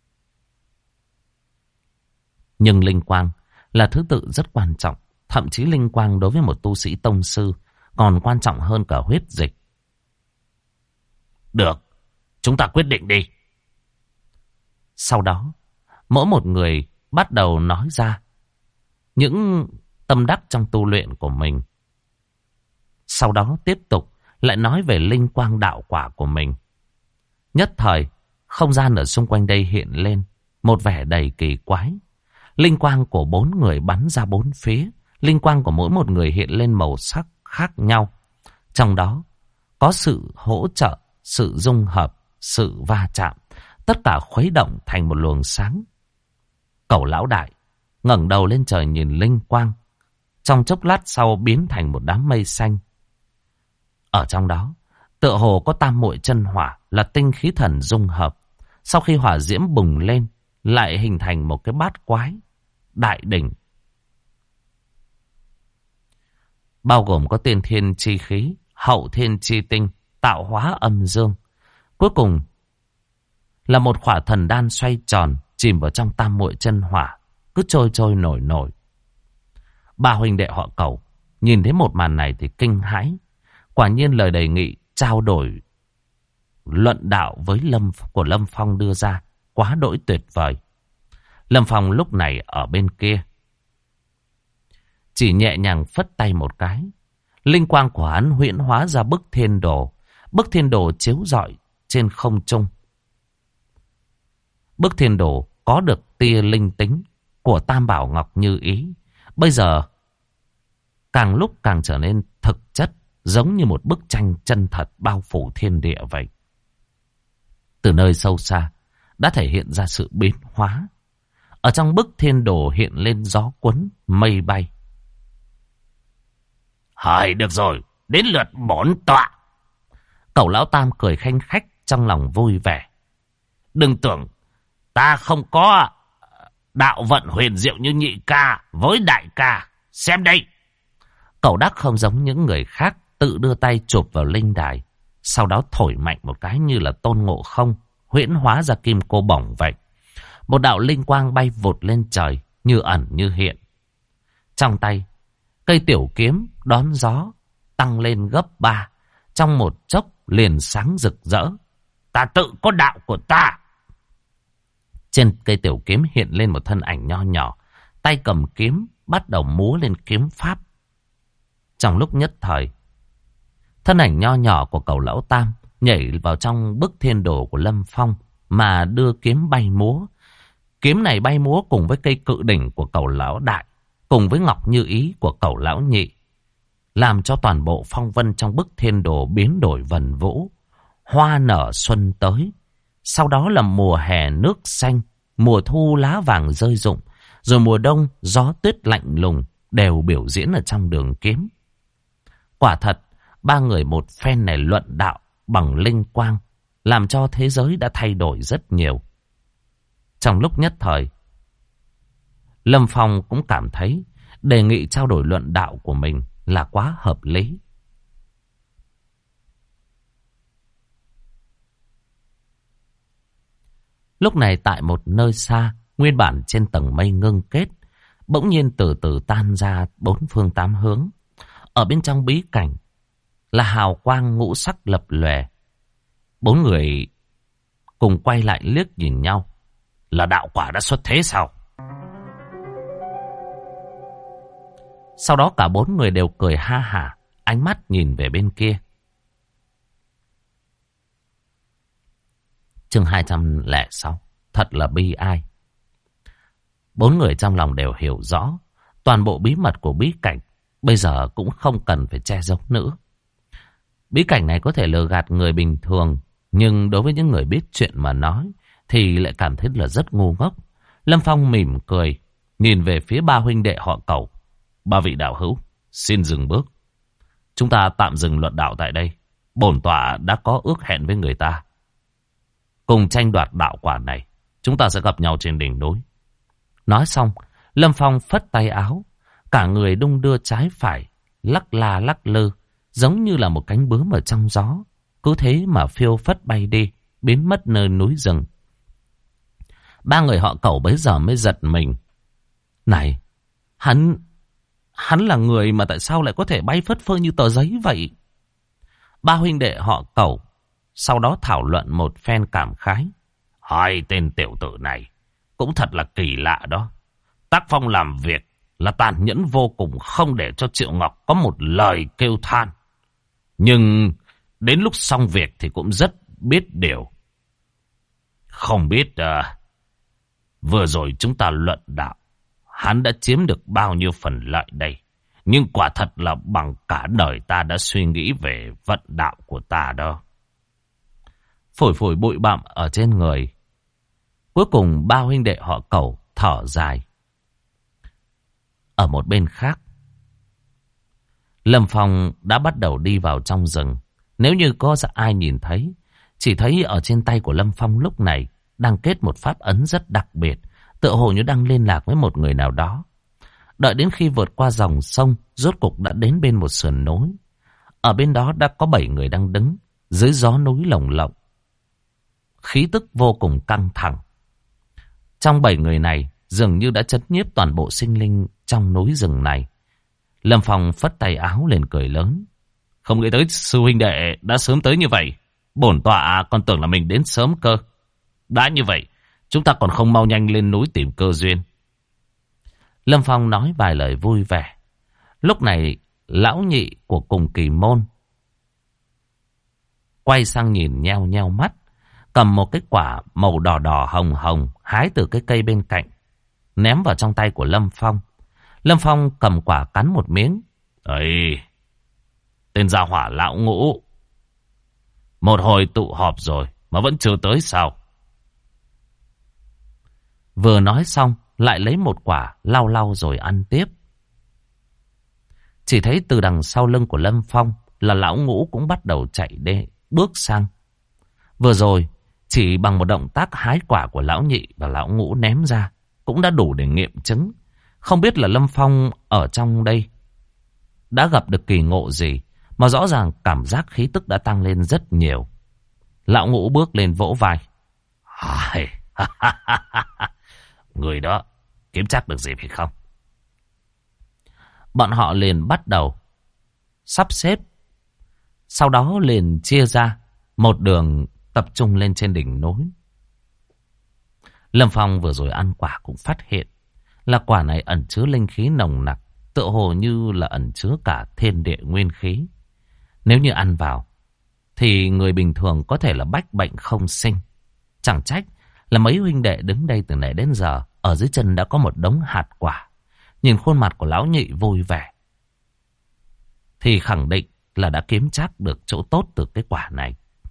S1: Nhưng linh quang là thứ tự rất quan trọng. Thậm chí linh quang đối với một tu sĩ tông sư còn quan trọng hơn cả huyết dịch. Được, chúng ta quyết định đi. Sau đó mỗi một người bắt đầu nói ra những tâm đắc trong tu luyện của mình. Sau đó tiếp tục lại nói về linh quang đạo quả của mình. Nhất thời, không gian ở xung quanh đây hiện lên một vẻ đầy kỳ quái. Linh quang của 4 người bắn ra 4 phía. Linh quang của mỗi một người hiện lên màu sắc khác nhau. Trong đó có sự hỗ trợ, sự dung hợp, sự va chạm. Tất cả khuấy động thành một luồng sáng. Cẩu lão đại ngẩng đầu lên trời nhìn linh quang. Trong chốc lát sau biến thành một đám mây xanh. Ở trong đó, tựa hồ có tam muội chân hỏa là tinh khí thần dung hợp. Sau khi hỏa diễm bùng lên, lại hình thành một cái bát quái, đại đỉnh. Bao gồm có tiên thiên chi khí, hậu thiên chi tinh, tạo hóa âm dương. Cuối cùng là một khỏa thần đan xoay tròn, chìm vào trong tam muội chân hỏa, cứ trôi trôi nổi nổi. Ba huynh đệ họ Cẩu nhìn thấy một màn này thì kinh hãi. Quả nhiên lời đề nghị trao đổi luận đạo với Lâm Phong đưa ra quá đỗi tuyệt vời. Lâm Phong lúc này ở bên kia chỉ nhẹ nhàng phất tay một cái. Linh quang của hắn huyễn hóa ra bức thiên đồ. Bức thiên đồ chiếu rọi trên không trung. Bức thiên đồ có được tia linh tính của Tam Bảo Ngọc Như Ý. Bây giờ càng lúc càng trở nên thực chất, giống như một bức tranh chân thật bao phủ thiên địa vậy. Từ nơi sâu xa đã thể hiện ra sự biến hóa. Ở trong bức thiên đồ hiện lên gió cuốn, mây bay.
S2: Hỏi được rồi, đến lượt bổn tọa.
S1: Cẩu lão Tam cười khanh khách, trong lòng vui vẻ.
S2: Đừng tưởng ta không có đạo vận huyền diệu như nhị ca với đại ca. Xem đây.
S1: Cẩu Đắc không giống những người khác, tự đưa tay chụp vào linh đài. Sau đó thổi mạnh một cái như là Tôn Ngộ Không, huyễn hóa ra kim cô bổng vậy. Một đạo linh quang bay vụt lên trời, như ẩn như hiện. Trong tay, cây tiểu kiếm đón gió, tăng lên gấp 3. Trong một chốc liền sáng rực rỡ.
S2: Ta tự có đạo của ta.
S1: Trên cây tiểu kiếm hiện lên một thân ảnh nho nhỏ, tay cầm kiếm, bắt đầu múa lên kiếm pháp. Trong lúc nhất thời, thân ảnh nho nhỏ của Cẩu lão Tam nhảy vào trong bức thiên đồ của Lâm Phong mà đưa kiếm bay múa. Kiếm này bay múa cùng với cây cự đỉnh của Cẩu lão Đại, cùng với ngọc như ý của Cẩu lão Nhị, làm cho toàn bộ phong vân trong bức thiên đồ biến đổi vần vũ. Hoa nở xuân tới, sau đó là mùa hè nước xanh, mùa thu lá vàng rơi rụng, rồi mùa đông gió tuyết lạnh lùng đều biểu diễn ở trong đường kiếm. Quả thật, ba người một phen này luận đạo bằng linh quang, làm cho thế giới đã thay đổi rất nhiều. Trong lúc nhất thời, Lâm Phong cũng cảm thấy đề nghị trao đổi luận đạo của mình là quá hợp lý. Lúc này tại một nơi xa, nguyên bản trên tầng mây ngưng kết, bỗng nhiên từ từ tan ra 4 phương 8 hướng. Ở bên trong bí cảnh là hào quang ngũ sắc lập lòe. 4 người cùng quay lại liếc nhìn nhau.
S2: Là đạo quả đã xuất thế sao?
S1: Sau đó cả 4 người đều cười ha hả, ánh mắt nhìn về bên kia. Chương 206, thật là bi ai. 4 người trong lòng đều hiểu rõ, toàn bộ bí mật của bí cảnh bây giờ cũng không cần phải che giấu nữa. Bí cảnh này có thể lừa gạt người bình thường, nhưng đối với những người biết chuyện mà nói thì lại cảm thấy là rất ngu ngốc. Lâm Phong mỉm cười, nhìn về phía ba huynh đệ họ Cẩu. Ba vị đạo hữu, xin dừng bước. Chúng ta tạm dừng luận đạo tại đây. Bổn tọa đã có ước hẹn với người ta. Cùng tranh đoạt đạo quả này, chúng ta sẽ gặp nhau trên đỉnh núi. Nói xong, Lâm Phong phất tay áo, cả người đung đưa trái phải, lắc la lắc lư, giống như là một cánh bướm ở trong gió. Cứ thế mà phiêu phất bay đi, biến mất nơi núi rừng. Ba người họ Cẩu bấy giờ mới giật mình. Này, hắn là người mà tại sao lại có thể bay phất phơ như tờ giấy vậy? Ba huynh đệ họ Cẩu sau đó thảo luận một phen cảm khái.
S2: Hai tên tiểu tử này cũng thật là kỳ lạ đó. Tác phong làm việc là tàn nhẫn vô cùng, không để cho Triệu Ngọc có một lời kêu than. Nhưng đến lúc xong việc thì cũng rất biết điều. Không biết vừa rồi chúng ta luận đạo, hắn đã chiếm được bao nhiêu phần lợi đây. Nhưng quả thật là bằng cả đời ta đã suy nghĩ về vận đạo của ta đó.
S1: Phổi phổi bụi bặm ở trên người. Cuối cùng ba huynh đệ họ Cẩu thở dài. Ở một bên khác, Lâm Phong đã bắt đầu đi vào trong rừng. Nếu như có ai nhìn thấy, chỉ thấy ở trên tay của Lâm Phong lúc này đang kết một pháp ấn rất đặc biệt, tựa hồ như đang liên lạc với một người nào đó. Đợi đến khi vượt qua dòng sông, rốt cục đã đến bên một sườn núi. Ở bên đó đã có 7 người đang đứng, dưới gió núi lồng lộng. Khí tức vô cùng căng thẳng. Trong 7 người này, dường như đã chấn nhiếp toàn bộ sinh linh trong núi rừng này. Lâm Phong phất tay áo lên cười lớn.
S2: Không nghĩ tới sư huynh đệ đã sớm tới như vậy. Bổn tọa còn tưởng là mình đến sớm cơ. Đã như vậy, chúng ta còn không mau nhanh lên núi tìm cơ duyên.
S1: Lâm Phong nói vài lời vui vẻ. Lúc này, lão nhị của cùng kỳ môn quay sang nhìn nheo nheo mắt, cầm một cái quả màu đỏ đỏ hồng hồng hái từ cái cây bên cạnh, ném vào trong tay của Lâm Phong. Lâm Phong cầm quả cắn một miếng.
S2: Ấy, tên gia hỏa lão Ngũ, một hồi tụ họp rồi mà vẫn chưa tới sao?
S1: Vừa nói xong, lại lấy một quả lau lau rồi ăn tiếp. Chỉ thấy từ đằng sau lưng của Lâm Phong là lão Ngũ cũng bắt đầu chạy đi, bước sang. Vừa rồi, chỉ bằng một động tác hái quả của lão nhị và lão Ngũ ném ra, cũng đã đủ để nghiệm chứng. Không biết là Lâm Phong ở trong đây đã gặp được kỳ ngộ gì, mà rõ ràng cảm giác khí tức đã tăng lên rất nhiều. Lão Ngũ bước lên vỗ vai.
S2: Người đó kiếm chắc được gì phải không?
S1: Bọn họ liền bắt đầu sắp xếp. Sau đó liền chia ra một đường tập trung lên trên đỉnh núi. Lâm Phong vừa rồi ăn quả cũng phát hiện là quả này ẩn chứa linh khí nồng nặc, tựa hồ như là ẩn chứa cả thiên địa nguyên khí. Nếu như ăn vào thì người bình thường có thể là bách bệnh không sinh. Chẳng trách là mấy huynh đệ đứng đây từ nãy đến giờ, ở dưới chân đã có một đống hạt quả. Nhìn khuôn mặt của lão nhị vui vẻ, thì khẳng định là đã kiếm chắc được chỗ tốt từ cái quả này.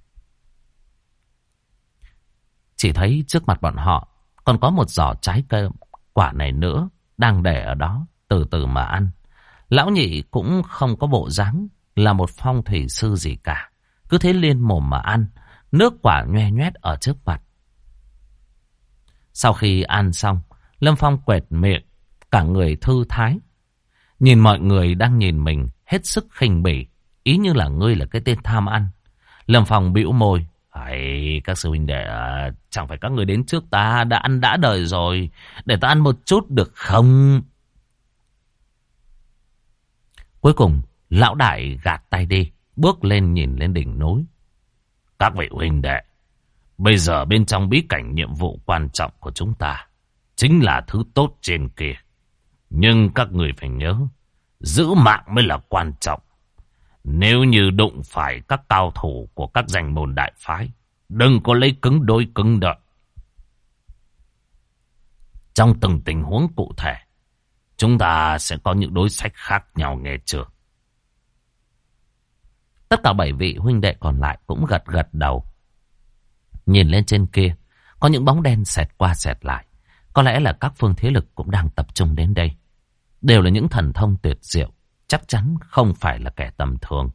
S1: Chỉ thấy trước mặt bọn họ còn có một giỏ trái cây quả này nữa đang để ở đó, từ từ mà ăn. Lão nhị cũng không có bộ dáng là một phong thủy sư gì cả, cứ thế liên mồm mà ăn, nước quả nhoe nhoét ở trước mặt. Sau khi ăn xong, Lâm Phong quệt miệng, cả người thư thái. Nhìn mọi người đang nhìn mình hết sức khinh bỉ, ý như là ngươi là cái tên tham ăn. Lâm Phong bĩu môi. Các sư huynh đệ, chẳng phải các người đến trước ta đã ăn đã đời rồi, để ta ăn một chút được không? Cuối cùng, lão đại gạt tay đi, bước lên nhìn lên đỉnh núi.
S2: Các vị huynh đệ, bây giờ bên trong bí cảnh nhiệm vụ quan trọng của chúng ta chính là thứ tốt trên kia. Nhưng các người phải nhớ, giữ mạng mới là quan trọng. Nếu như đụng phải các cao thủ của các danh môn đại phái, đừng có lấy cứng đôi cứng đợi. Trong từng tình huống cụ thể, chúng ta sẽ có những đối sách khác nhau nghe chưa?
S1: Tất cả 7 vị huynh đệ còn lại cũng gật gật đầu. Nhìn lên trên kia, có những bóng đen xẹt qua xẹt lại. Có lẽ là các phương thế lực cũng đang tập trung đến đây. Đều là những thần thông tuyệt diệu, chắc chắn không phải là kẻ tầm thường.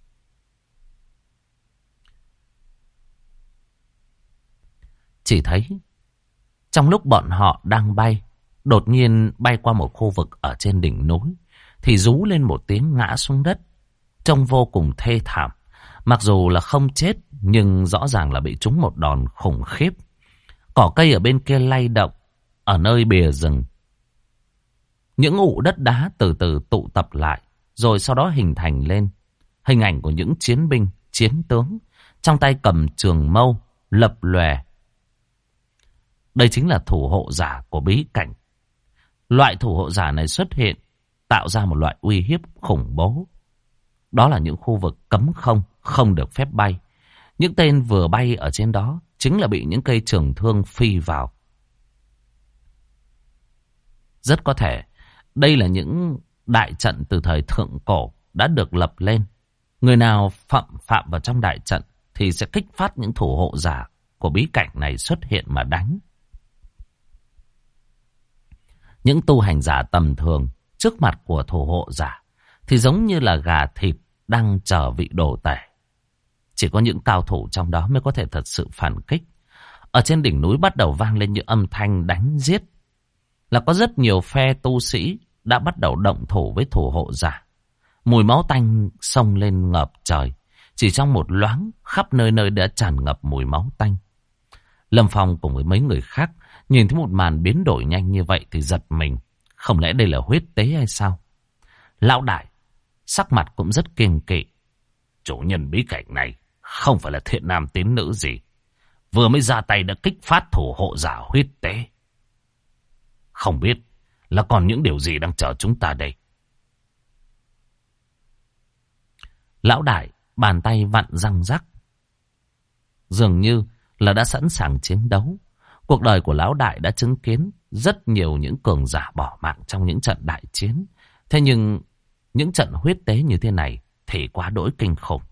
S1: Chỉ thấy trong lúc bọn họ đang bay, đột nhiên bay qua một khu vực ở trên đỉnh núi, thì rú lên một tiếng ngã xuống đất, trông vô cùng thê thảm. Mặc dù là không chết, nhưng rõ ràng là bị trúng một đòn khủng khiếp. Cỏ cây ở bên kia lay động, ở nơi bìa rừng. Những ụ đất đá từ từ tụ tập lại, rồi sau đó hình thành lên hình ảnh của những chiến binh, chiến tướng, trong tay cầm trường mâu, lập lòe. Đây chính là thủ hộ giả của bí cảnh. Loại thủ hộ giả này xuất hiện tạo ra một loại uy hiếp khủng bố. Đó là những khu vực cấm không được phép bay. Những tên vừa bay ở trên đó chính là bị những cây trường thương phi vào. Rất có thể đây là những đại trận từ thời thượng cổ đã được lập lên. Người nào phạm vào trong đại trận thì sẽ kích phát những thủ hộ giả của bí cảnh này xuất hiện mà đánh. Những tu hành giả tầm thường trước mặt của thủ hộ giả thì giống như là gà thịt đang chờ vị đồ tể. Chỉ có những cao thủ trong đó mới có thể thật sự phản kích. Ở trên đỉnh núi bắt đầu vang lên những âm thanh đánh giết. Là có rất nhiều phe tu sĩ đã bắt đầu động thủ với thủ hộ giả. Mùi máu tanh xông lên ngập trời. Chỉ trong một loáng, khắp nơi nơi đã tràn ngập mùi máu tanh. Lâm Phong cùng với mấy người khác nhìn thấy một màn biến đổi nhanh như vậy thì giật mình. Không lẽ đây là huyết tế hay sao? Lão đại sắc mặt cũng rất kiêng kỵ. Chủ nhân bí cảnh này không phải là thiện nam tín nữ gì. Vừa mới ra tay đã kích phát thủ hộ giả huyết tế. Không biết là còn những điều gì đang chờ chúng ta đây. Lão đại bàn tay vặn răng rắc. Dường như là đã sẵn sàng chiến đấu. Cuộc đời của lão đại đã chứng kiến rất nhiều những cường giả bỏ mạng trong những trận đại chiến. Thế nhưng những trận huyết tế như thế này thì quá đỗi kinh khủng.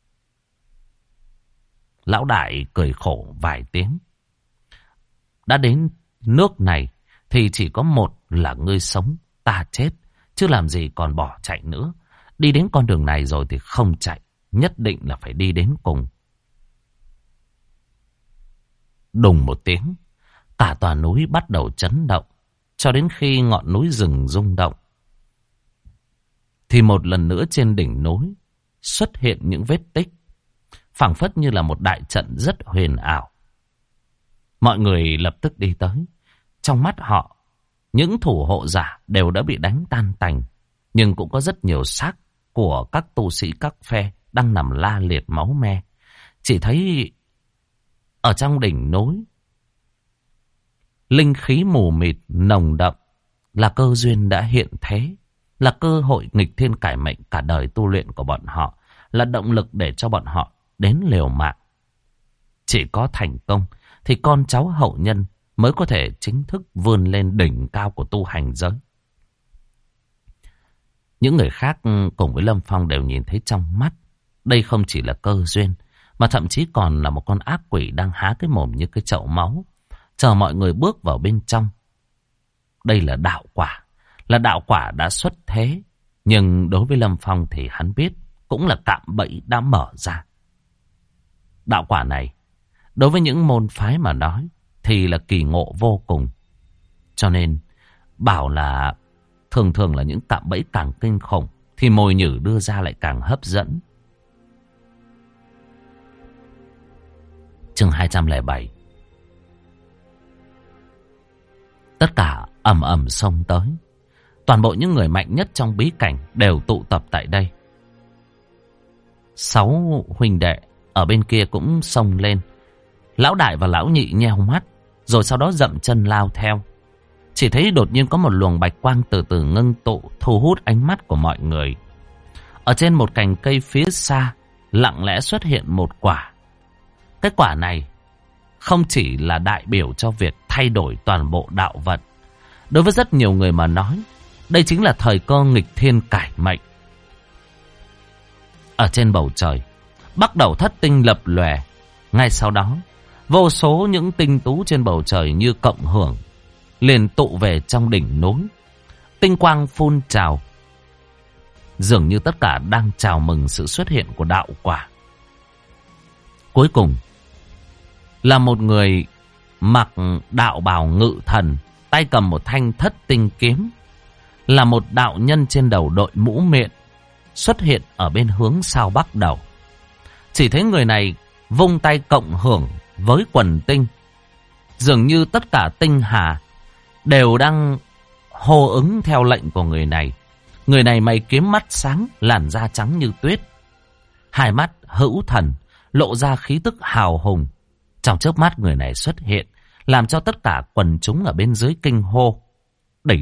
S1: Lão đại cười khổ vài tiếng. Đã đến nước này thì chỉ có một là ngươi sống, ta chết. Chứ làm gì còn bỏ chạy nữa. Đi đến con đường này rồi thì không chạy. Nhất định là phải đi đến cùng. Đùng một tiếng, cả tòa núi bắt đầu chấn động. Cho đến khi ngọn núi rừng rung động thì một lần nữa trên đỉnh núi xuất hiện những vết tích, phảng phất như là một đại trận rất huyền ảo. Mọi người lập tức đi tới. Trong mắt họ, những thủ hộ giả đều đã bị đánh tan tành, nhưng cũng có rất nhiều xác của các tu sĩ các phe đang nằm la liệt máu me. Chỉ thấy ở trong đỉnh núi, linh khí mù mịt nồng đậm, là cơ duyên đã hiện thế, là cơ hội nghịch thiên cải mệnh cả đời tu luyện của bọn họ, là động lực để cho bọn họ đến liều mạng. Chỉ có thành công thì con cháu hậu nhân mới có thể chính thức vươn lên đỉnh cao của tu hành giới. Những người khác cùng với Lâm Phong đều nhìn thấy trong mắt. Đây không chỉ là cơ duyên, mà thậm chí còn là một con ác quỷ đang há cái mồm như cái chậu máu, chờ mọi người bước vào bên trong. Đây là đạo quả đã xuất thế. Nhưng đối với Lâm Phong thì hắn biết cũng là cạm bẫy đã mở ra. Đạo quả này, đối với những môn phái mà nói thì là kỳ ngộ vô cùng. Cho nên bảo là thường là những cạm bẫy càng kinh khủng thì mồi nhử đưa ra lại càng hấp dẫn. Chương 207. Tất cả ầm ầm xông tới. Toàn bộ những người mạnh nhất trong bí cảnh đều tụ tập tại đây. 6 huynh đệ ở bên kia cũng xông lên. Lão đại và lão nhị nheo mắt, rồi sau đó dậm chân lao theo. Chỉ thấy đột nhiên có một luồng bạch quang từ từ ngưng tụ, thu hút ánh mắt của mọi người. Ở trên một cành cây phía xa, lặng lẽ xuất hiện một quả. Cái quả này không chỉ là đại biểu cho việc thay đổi toàn bộ đạo vận. Đối với rất nhiều người mà nói, đây chính là thời cơ nghịch thiên cải mệnh. Ở trên bầu trời, bắt đầu thất tinh lập lòe. Ngay sau đó, vô số những tinh tú trên bầu trời như cộng hưởng, liền tụ về trong đỉnh núi. Tinh quang phun trào, dường như tất cả đang chào mừng sự xuất hiện của đạo quả. Cuối cùng là một người mặc đạo bào ngự thần, tay cầm một thanh thất tinh kiếm, là một đạo nhân trên đầu đội mũ miện, xuất hiện ở bên hướng sao bắc đầu. Chỉ thấy người này vung tay cộng hưởng với quần tinh, dường như tất cả tinh hà đều đang hô ứng theo lệnh của người này. Người này mày kiếm mắt sáng, làn da trắng như tuyết, hai mắt hữu thần, lộ ra khí tức hào hùng. Trong chớp mắt người này xuất hiện, làm cho tất cả quần chúng ở bên dưới kinh hô.
S2: Đây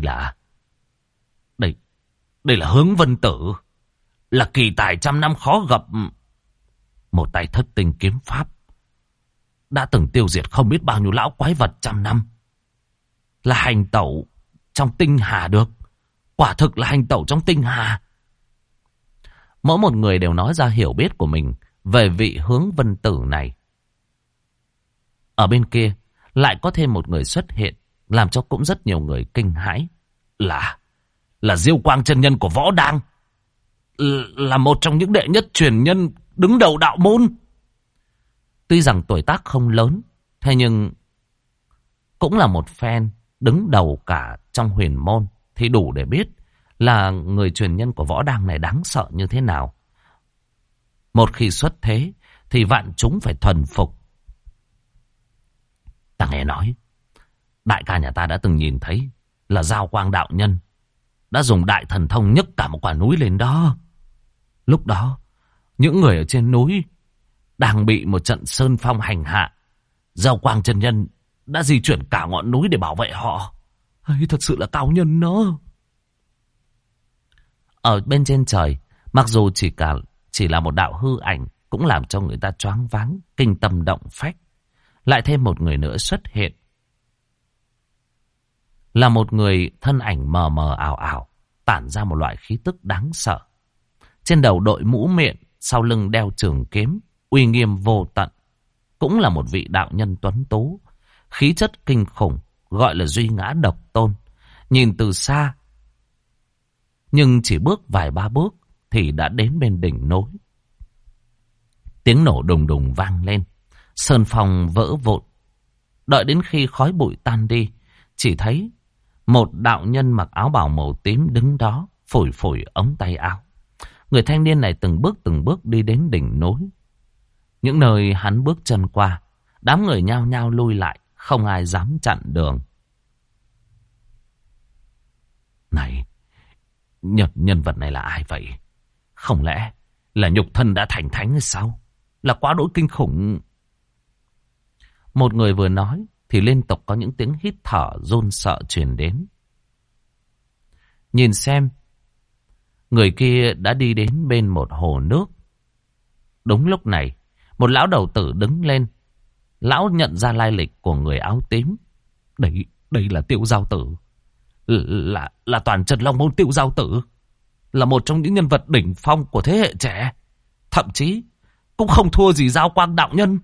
S2: là Hướng Vân Tử, là kỳ tài trăm năm khó gặp. Một tay thất tinh kiếm pháp, đã từng tiêu diệt không biết bao nhiêu lão quái vật trăm năm. Là hành tẩu trong tinh hà được. Quả thực là hành tẩu trong tinh hà. Mỗi một người đều nói ra hiểu biết của mình về vị Hướng Vân Tử này. Ở bên kia lại có thêm một người xuất hiện, làm cho cũng rất nhiều người kinh hãi. Là Diêu Quang chân nhân của Võ Đang, là một trong những đệ nhất truyền nhân đứng đầu đạo môn. Tuy rằng tuổi tác không lớn, thế nhưng cũng là một phen đứng đầu cả trong huyền môn, thì đủ để biết là người truyền nhân của Võ Đang này đáng sợ như thế nào. Một khi xuất thế thì vạn chúng phải thuần phục. Ta nghe nói đại ca nhà ta đã từng nhìn thấy là Giao Quang đạo nhân đã dùng đại thần thông nhấc cả một quả núi lên đó. Lúc đó những người ở trên núi đang bị một trận sơn phong hành hạ. Giao Quang chân nhân đã di chuyển cả ngọn núi để bảo vệ họ. Thật sự là cao nhân đó. Ở bên trên trời, mặc dù chỉ là một đạo hư ảnh, cũng làm cho người ta choáng váng, kinh tâm động phách. Lại thêm một người nữa xuất hiện, là một người thân ảnh mờ mờ ảo ảo, tản ra một loại khí tức đáng sợ. Trên đầu đội mũ miệng, sau lưng đeo trường kiếm, uy nghiêm vô tận. Cũng là một vị đạo nhân tuấn tú, khí chất kinh khủng, gọi là duy ngã độc tôn. Nhìn từ xa, nhưng chỉ bước vài ba bước thì đã đến bên đỉnh núi. Tiếng nổ đùng đùng vang lên, sơn phong vỡ vụn. Đợi đến khi khói bụi tan đi, chỉ thấy một đạo nhân mặc áo bào màu tím đứng đó, phủi phủi ống tay áo. Người thanh niên này từng bước đi đến đỉnh núi. Những nơi hắn bước chân qua, đám người nhao nhao lui lại, không ai dám chặn đường. Này, nhân vật này là ai vậy? Không lẽ là nhục thân đã thành thánh hay sao? Là quá đỗi kinh khủng. Một người vừa nói thì liên tục có những tiếng hít thở run sợ truyền đến. Nhìn xem, người kia đã đi đến bên một hồ nước. Đúng lúc này, một lão đầu tử đứng lên. Lão nhận ra lai lịch của người áo tím. Đây là Tiêu Giao Tử. Là toàn Trần Long Môn Tiêu Giao Tử. Là một trong những nhân vật đỉnh phong của thế hệ trẻ. Thậm chí cũng không thua gì Giao Quang đạo nhân.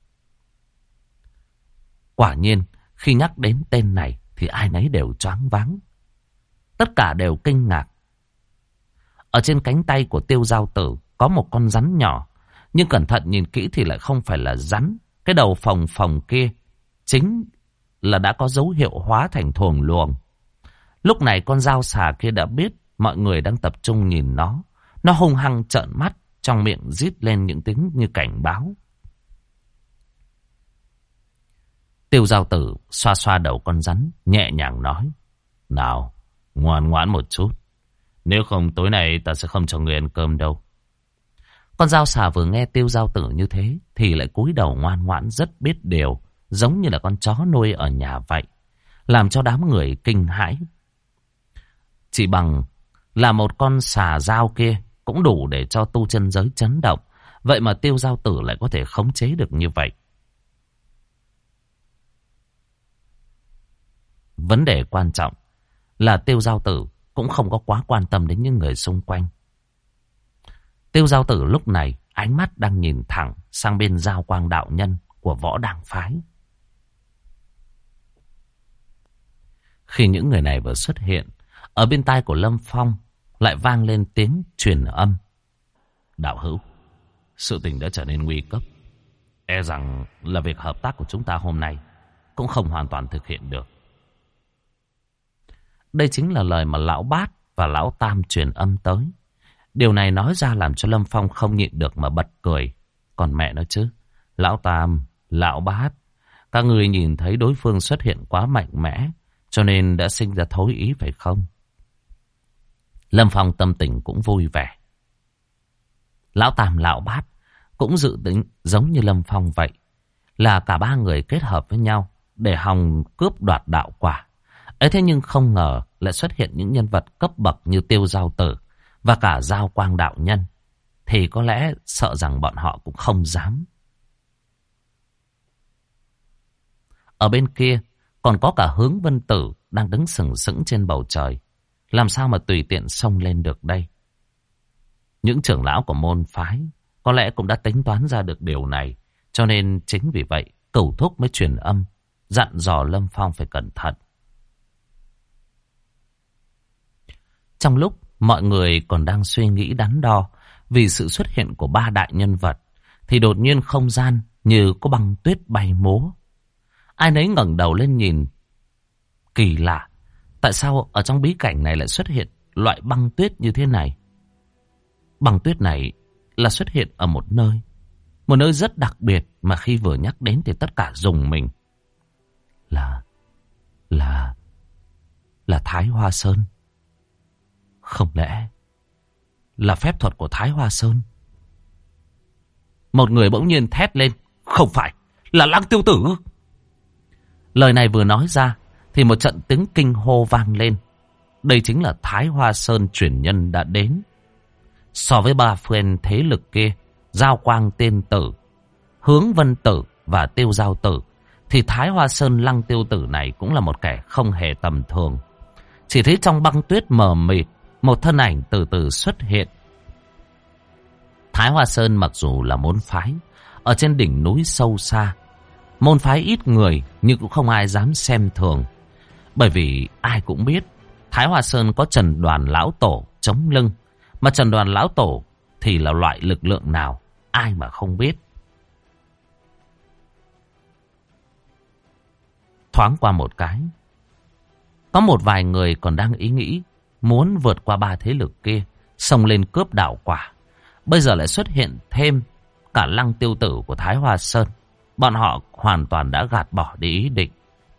S2: Quả nhiên, khi nhắc đến tên này thì ai nấy đều choáng váng. Tất cả đều kinh ngạc. Ở trên cánh tay của Tiêu Giao Tử có một con rắn nhỏ. Nhưng cẩn thận nhìn kỹ thì lại không phải là rắn. Cái đầu phồng phồng kia chính là đã có dấu hiệu hóa thành thuồng luồng. Lúc này con dao xà kia đã biết mọi người đang tập trung nhìn nó. Nó hung hăng trợn mắt, trong miệng rít lên những tiếng như cảnh báo. Tiêu Giao Tử xoa xoa đầu con rắn, nhẹ nhàng nói: Nào, ngoan ngoãn một chút. Nếu không tối nay ta sẽ không cho người ăn cơm đâu. Con dao xà vừa nghe Tiêu Giao Tử như thế thì lại cúi đầu ngoan ngoãn rất biết điều, giống như là con chó nuôi ở nhà vậy, làm cho đám người kinh hãi. Chỉ bằng là một con xà dao kia cũng đủ để cho tu chân giới chấn động. Vậy mà Tiêu Giao Tử lại có thể khống chế được như vậy. Vấn đề quan trọng là Tiêu Giao Tử cũng không có quá quan tâm đến những người xung quanh. Tiêu Giao Tử lúc này ánh mắt đang nhìn thẳng sang bên Giao Quang đạo nhân của Võ Đang phái. Khi những người này vừa xuất hiện, ở bên tai của Lâm Phong lại vang lên tiếng truyền âm: Đạo hữu, sự tình đã trở nên nguy cấp. E rằng là việc hợp tác của chúng ta hôm nay cũng không hoàn toàn thực hiện được. Đây chính là lời mà Lão Bát và Lão Tam truyền âm tới. Điều này nói ra làm cho Lâm Phong không nhịn được mà bật cười. Còn mẹ nó chứ, Lão Tam, Lão Bát, các người nhìn thấy đối phương xuất hiện quá mạnh mẽ, cho nên đã sinh ra thối ý phải không? Lâm Phong tâm tình cũng vui vẻ. Lão Tam, Lão Bát cũng dự tính giống như Lâm Phong vậy, là cả ba người kết hợp với nhau để hòng cướp đoạt đạo quả.
S1: Ấy thế nhưng không ngờ lại xuất hiện những nhân vật cấp bậc như Tiêu Giao Tử và cả Giao Quang đạo nhân. Thì có lẽ sợ rằng bọn họ cũng không dám. Ở bên kia còn có cả Hướng Vân Tử đang đứng sừng sững trên bầu trời. Làm sao mà tùy tiện xông lên được đây? Những trưởng lão của môn phái có lẽ cũng đã tính toán ra được điều này. Cho nên chính vì vậy Cửu Thúc mới truyền âm dặn dò Lâm Phong phải cẩn thận. Trong lúc mọi người còn đang suy nghĩ đắn đo vì sự xuất hiện của ba đại nhân vật, thì đột nhiên không gian như có băng tuyết bay múa. Ai nấy ngẩng đầu lên nhìn. Kỳ lạ, tại sao ở trong bí cảnh này lại xuất hiện loại băng tuyết như thế này? Băng tuyết này là xuất hiện ở một nơi rất đặc biệt mà khi vừa nhắc đến thì tất cả rùng mình. Là Thái Hoa Sơn. Không lẽ là phép thuật của Thái Hoa Sơn? Một người bỗng nhiên thét lên. Không phải, là Lăng Tiêu Tử. Lời này vừa nói ra thì một trận tiếng kinh hô vang lên. Đây chính là Thái Hoa Sơn truyền nhân đã đến. So với ba phen thế lực kia, Giao Quang Tiên Tử, Hướng Vân Tử và Tiêu Giao Tử, thì Thái Hoa Sơn Lăng Tiêu Tử này cũng là một kẻ không hề tầm thường. Chỉ thấy trong băng tuyết mờ mịt, một thân ảnh từ từ xuất hiện. Thái Hoa Sơn mặc dù là môn phái ở trên đỉnh núi sâu xa, môn phái ít người nhưng cũng không ai dám xem thường. Bởi vì ai cũng biết Thái Hoa Sơn có Trần Đoàn Lão Tổ chống lưng. Mà Trần Đoàn Lão Tổ thì là loại lực lượng nào, ai mà không biết. Thoáng qua một cái, có một vài người còn đang ý nghĩ muốn vượt qua ba thế lực kia, xông lên cướp đảo quả. Bây giờ lại xuất hiện thêm cả Lăng Tiêu Tử của Thái Hoa Sơn. Bọn họ hoàn toàn đã gạt bỏ đi ý định.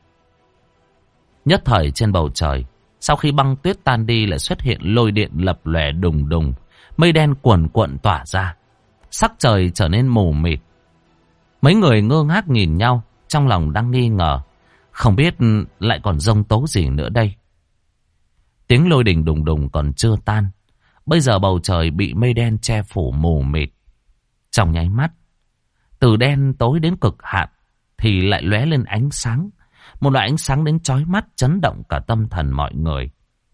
S1: Nhất thời trên bầu trời, sau khi băng tuyết tan đi lại xuất hiện lôi điện lập lòe đùng đùng, mây đen cuồn cuộn tỏa ra, sắc trời trở nên mù mịt. Mấy người ngơ ngác nhìn nhau, trong lòng đang nghi ngờ, không biết lại còn giông tố gì nữa đây. Tiếng lôi đình đùng đùng còn chưa tan, bây giờ bầu trời bị mây đen che phủ mù mịt. Trong nháy mắt, từ đen tối đến cực hạn thì lại lóe lên ánh sáng. Một loại ánh sáng đến chói mắt, chấn động cả tâm thần mọi người.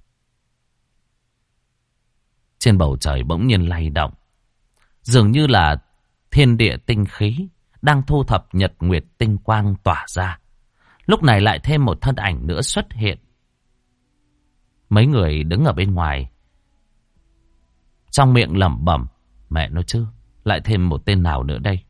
S1: Trên bầu trời bỗng nhiên lay động, dường như là thiên địa tinh khí đang thu thập nhật nguyệt tinh quang tỏa ra. Lúc này lại thêm một thân ảnh nữa xuất hiện. Mấy người đứng ở bên ngoài, trong miệng lẩm bẩm, mẹ nó chứ, lại thêm một tên nào nữa đây?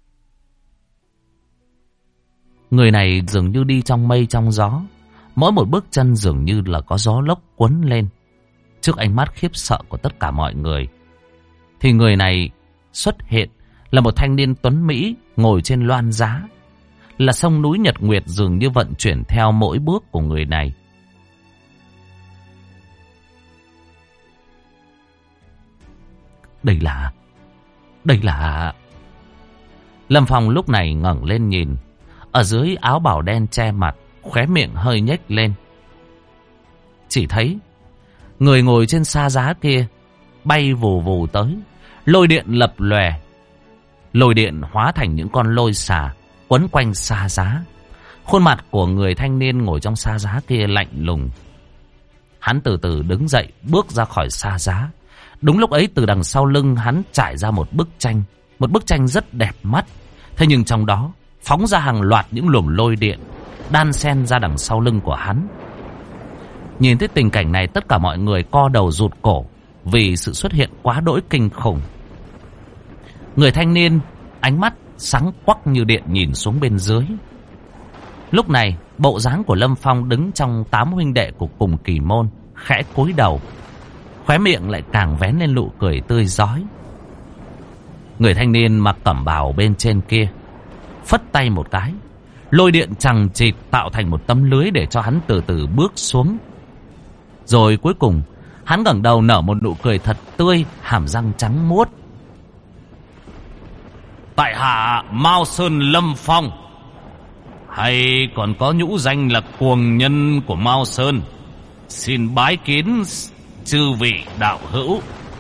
S1: Người này dường như đi trong mây trong gió, mỗi một bước chân dường như là có gió lốc cuốn lên. Trước ánh mắt khiếp sợ của tất cả mọi người, thì người này xuất hiện là một thanh niên tuấn Mỹ ngồi trên loan giá. Là sông núi Nhật Nguyệt dường như vận chuyển theo mỗi bước của người này. Đây là... Lâm Phong lúc này ngẩng lên nhìn. Ở dưới áo bào đen che mặt, khóe miệng hơi nhếch lên. Chỉ thấy người ngồi trên sa giá kia bay vù vù tới, lôi điện lập lòe. Lôi điện hóa thành những con lôi xà quấn quanh sa giá. Khuôn mặt của người thanh niên ngồi trong sa giá kia lạnh lùng. Hắn từ từ đứng dậy, bước ra khỏi sa giá. Đúng lúc ấy từ đằng sau lưng hắn trải ra một bức tranh. Một bức tranh rất đẹp mắt. Thế nhưng trong đó phóng ra hàng loạt những luồng lôi điện đan xen ra đằng sau lưng của hắn. Nhìn thấy tình cảnh này, tất cả mọi người co đầu rụt cổ vì sự xuất hiện quá đỗi kinh khủng. Người thanh niên ánh mắt sáng quắc như điện nhìn xuống bên dưới. Lúc này bộ dáng của Lâm Phong đứng trong 8 huynh đệ của cùng kỳ môn, khẽ cúi đầu, khóe miệng lại càng vén lên nụ cười tươi rói. Người thanh niên mặc cẩm bào bên trên kia phất tay một cái, lôi điện chằng chịt tạo thành một tấm lưới để cho hắn từ từ bước xuống. Rồi cuối cùng hắn ngẩng đầu nở một nụ cười thật tươi, hàm răng trắng muốt. Tại hạ Mao Sơn Lâm Phong,
S2: hay còn có nhũ danh là cuồng nhân của Mao Sơn. Xin bái kiến chư vị đạo hữu.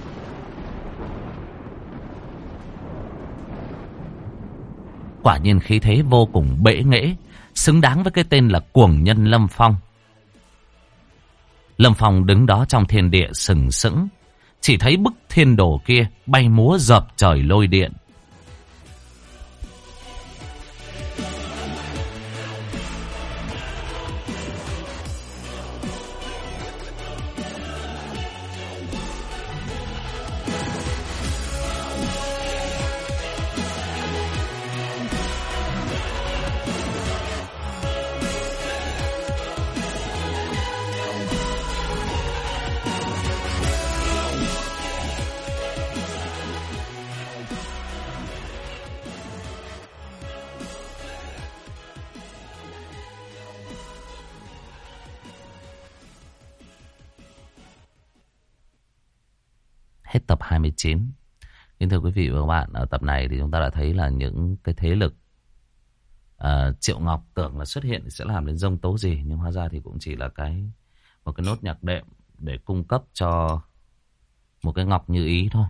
S1: Quả nhiên khí thế vô cùng bệ nghệ, xứng đáng với cái tên là cuồng nhân Lâm Phong. Lâm Phong đứng đó trong thiên địa sừng sững, chỉ thấy bức thiên đồ kia bay múa dợp trời lôi điện. Hết tập 29. Nhưng thưa quý vị và các bạn, ở tập này thì chúng ta đã thấy là những cái thế lực Triệu Ngọc tưởng là xuất hiện thì sẽ làm đến dông tố gì, nhưng hóa ra thì cũng chỉ là một cái nốt nhạc đệm để cung cấp cho một cái ngọc như ý thôi.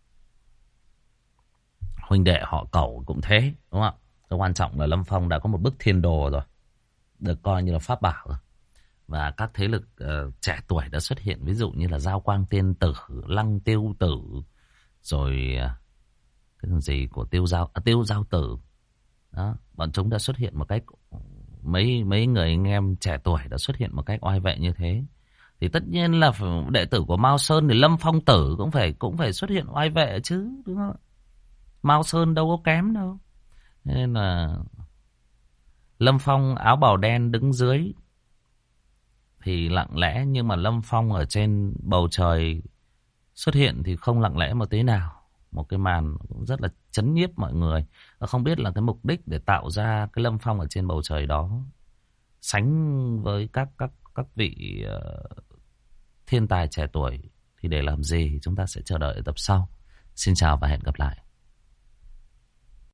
S1: Huynh đệ họ Cẩu cũng thế, đúng không ạ? Cái quan trọng là Lâm Phong đã có một bức thiên đồ rồi, được coi như là pháp bảo rồi. Và các thế lực trẻ tuổi đã xuất hiện, ví dụ như là Giao Quang Tiên Tử, Lăng Tiêu Tử, rồi cái gì của Tiêu Giao Tử. Đó, bọn chúng đã xuất hiện một cách, mấy người anh em trẻ tuổi đã xuất hiện một cách oai vệ như thế. Thì tất nhiên là đệ tử của Mao Sơn thì Lâm Phong Tử cũng phải xuất hiện oai vệ chứ, đúng không? Mao Sơn đâu có kém đâu. Nên là Lâm Phong áo bào đen đứng dưới thì lặng lẽ, nhưng mà Lâm Phong ở trên bầu trời xuất hiện thì không lặng lẽ một tí nào. Một cái màn rất là chấn nhiếp mọi người. Không biết là cái mục đích để tạo ra cái Lâm Phong ở trên bầu trời đó sánh với các vị thiên tài trẻ tuổi thì để làm gì, chúng ta sẽ chờ đợi ở tập sau. Xin chào và hẹn gặp lại.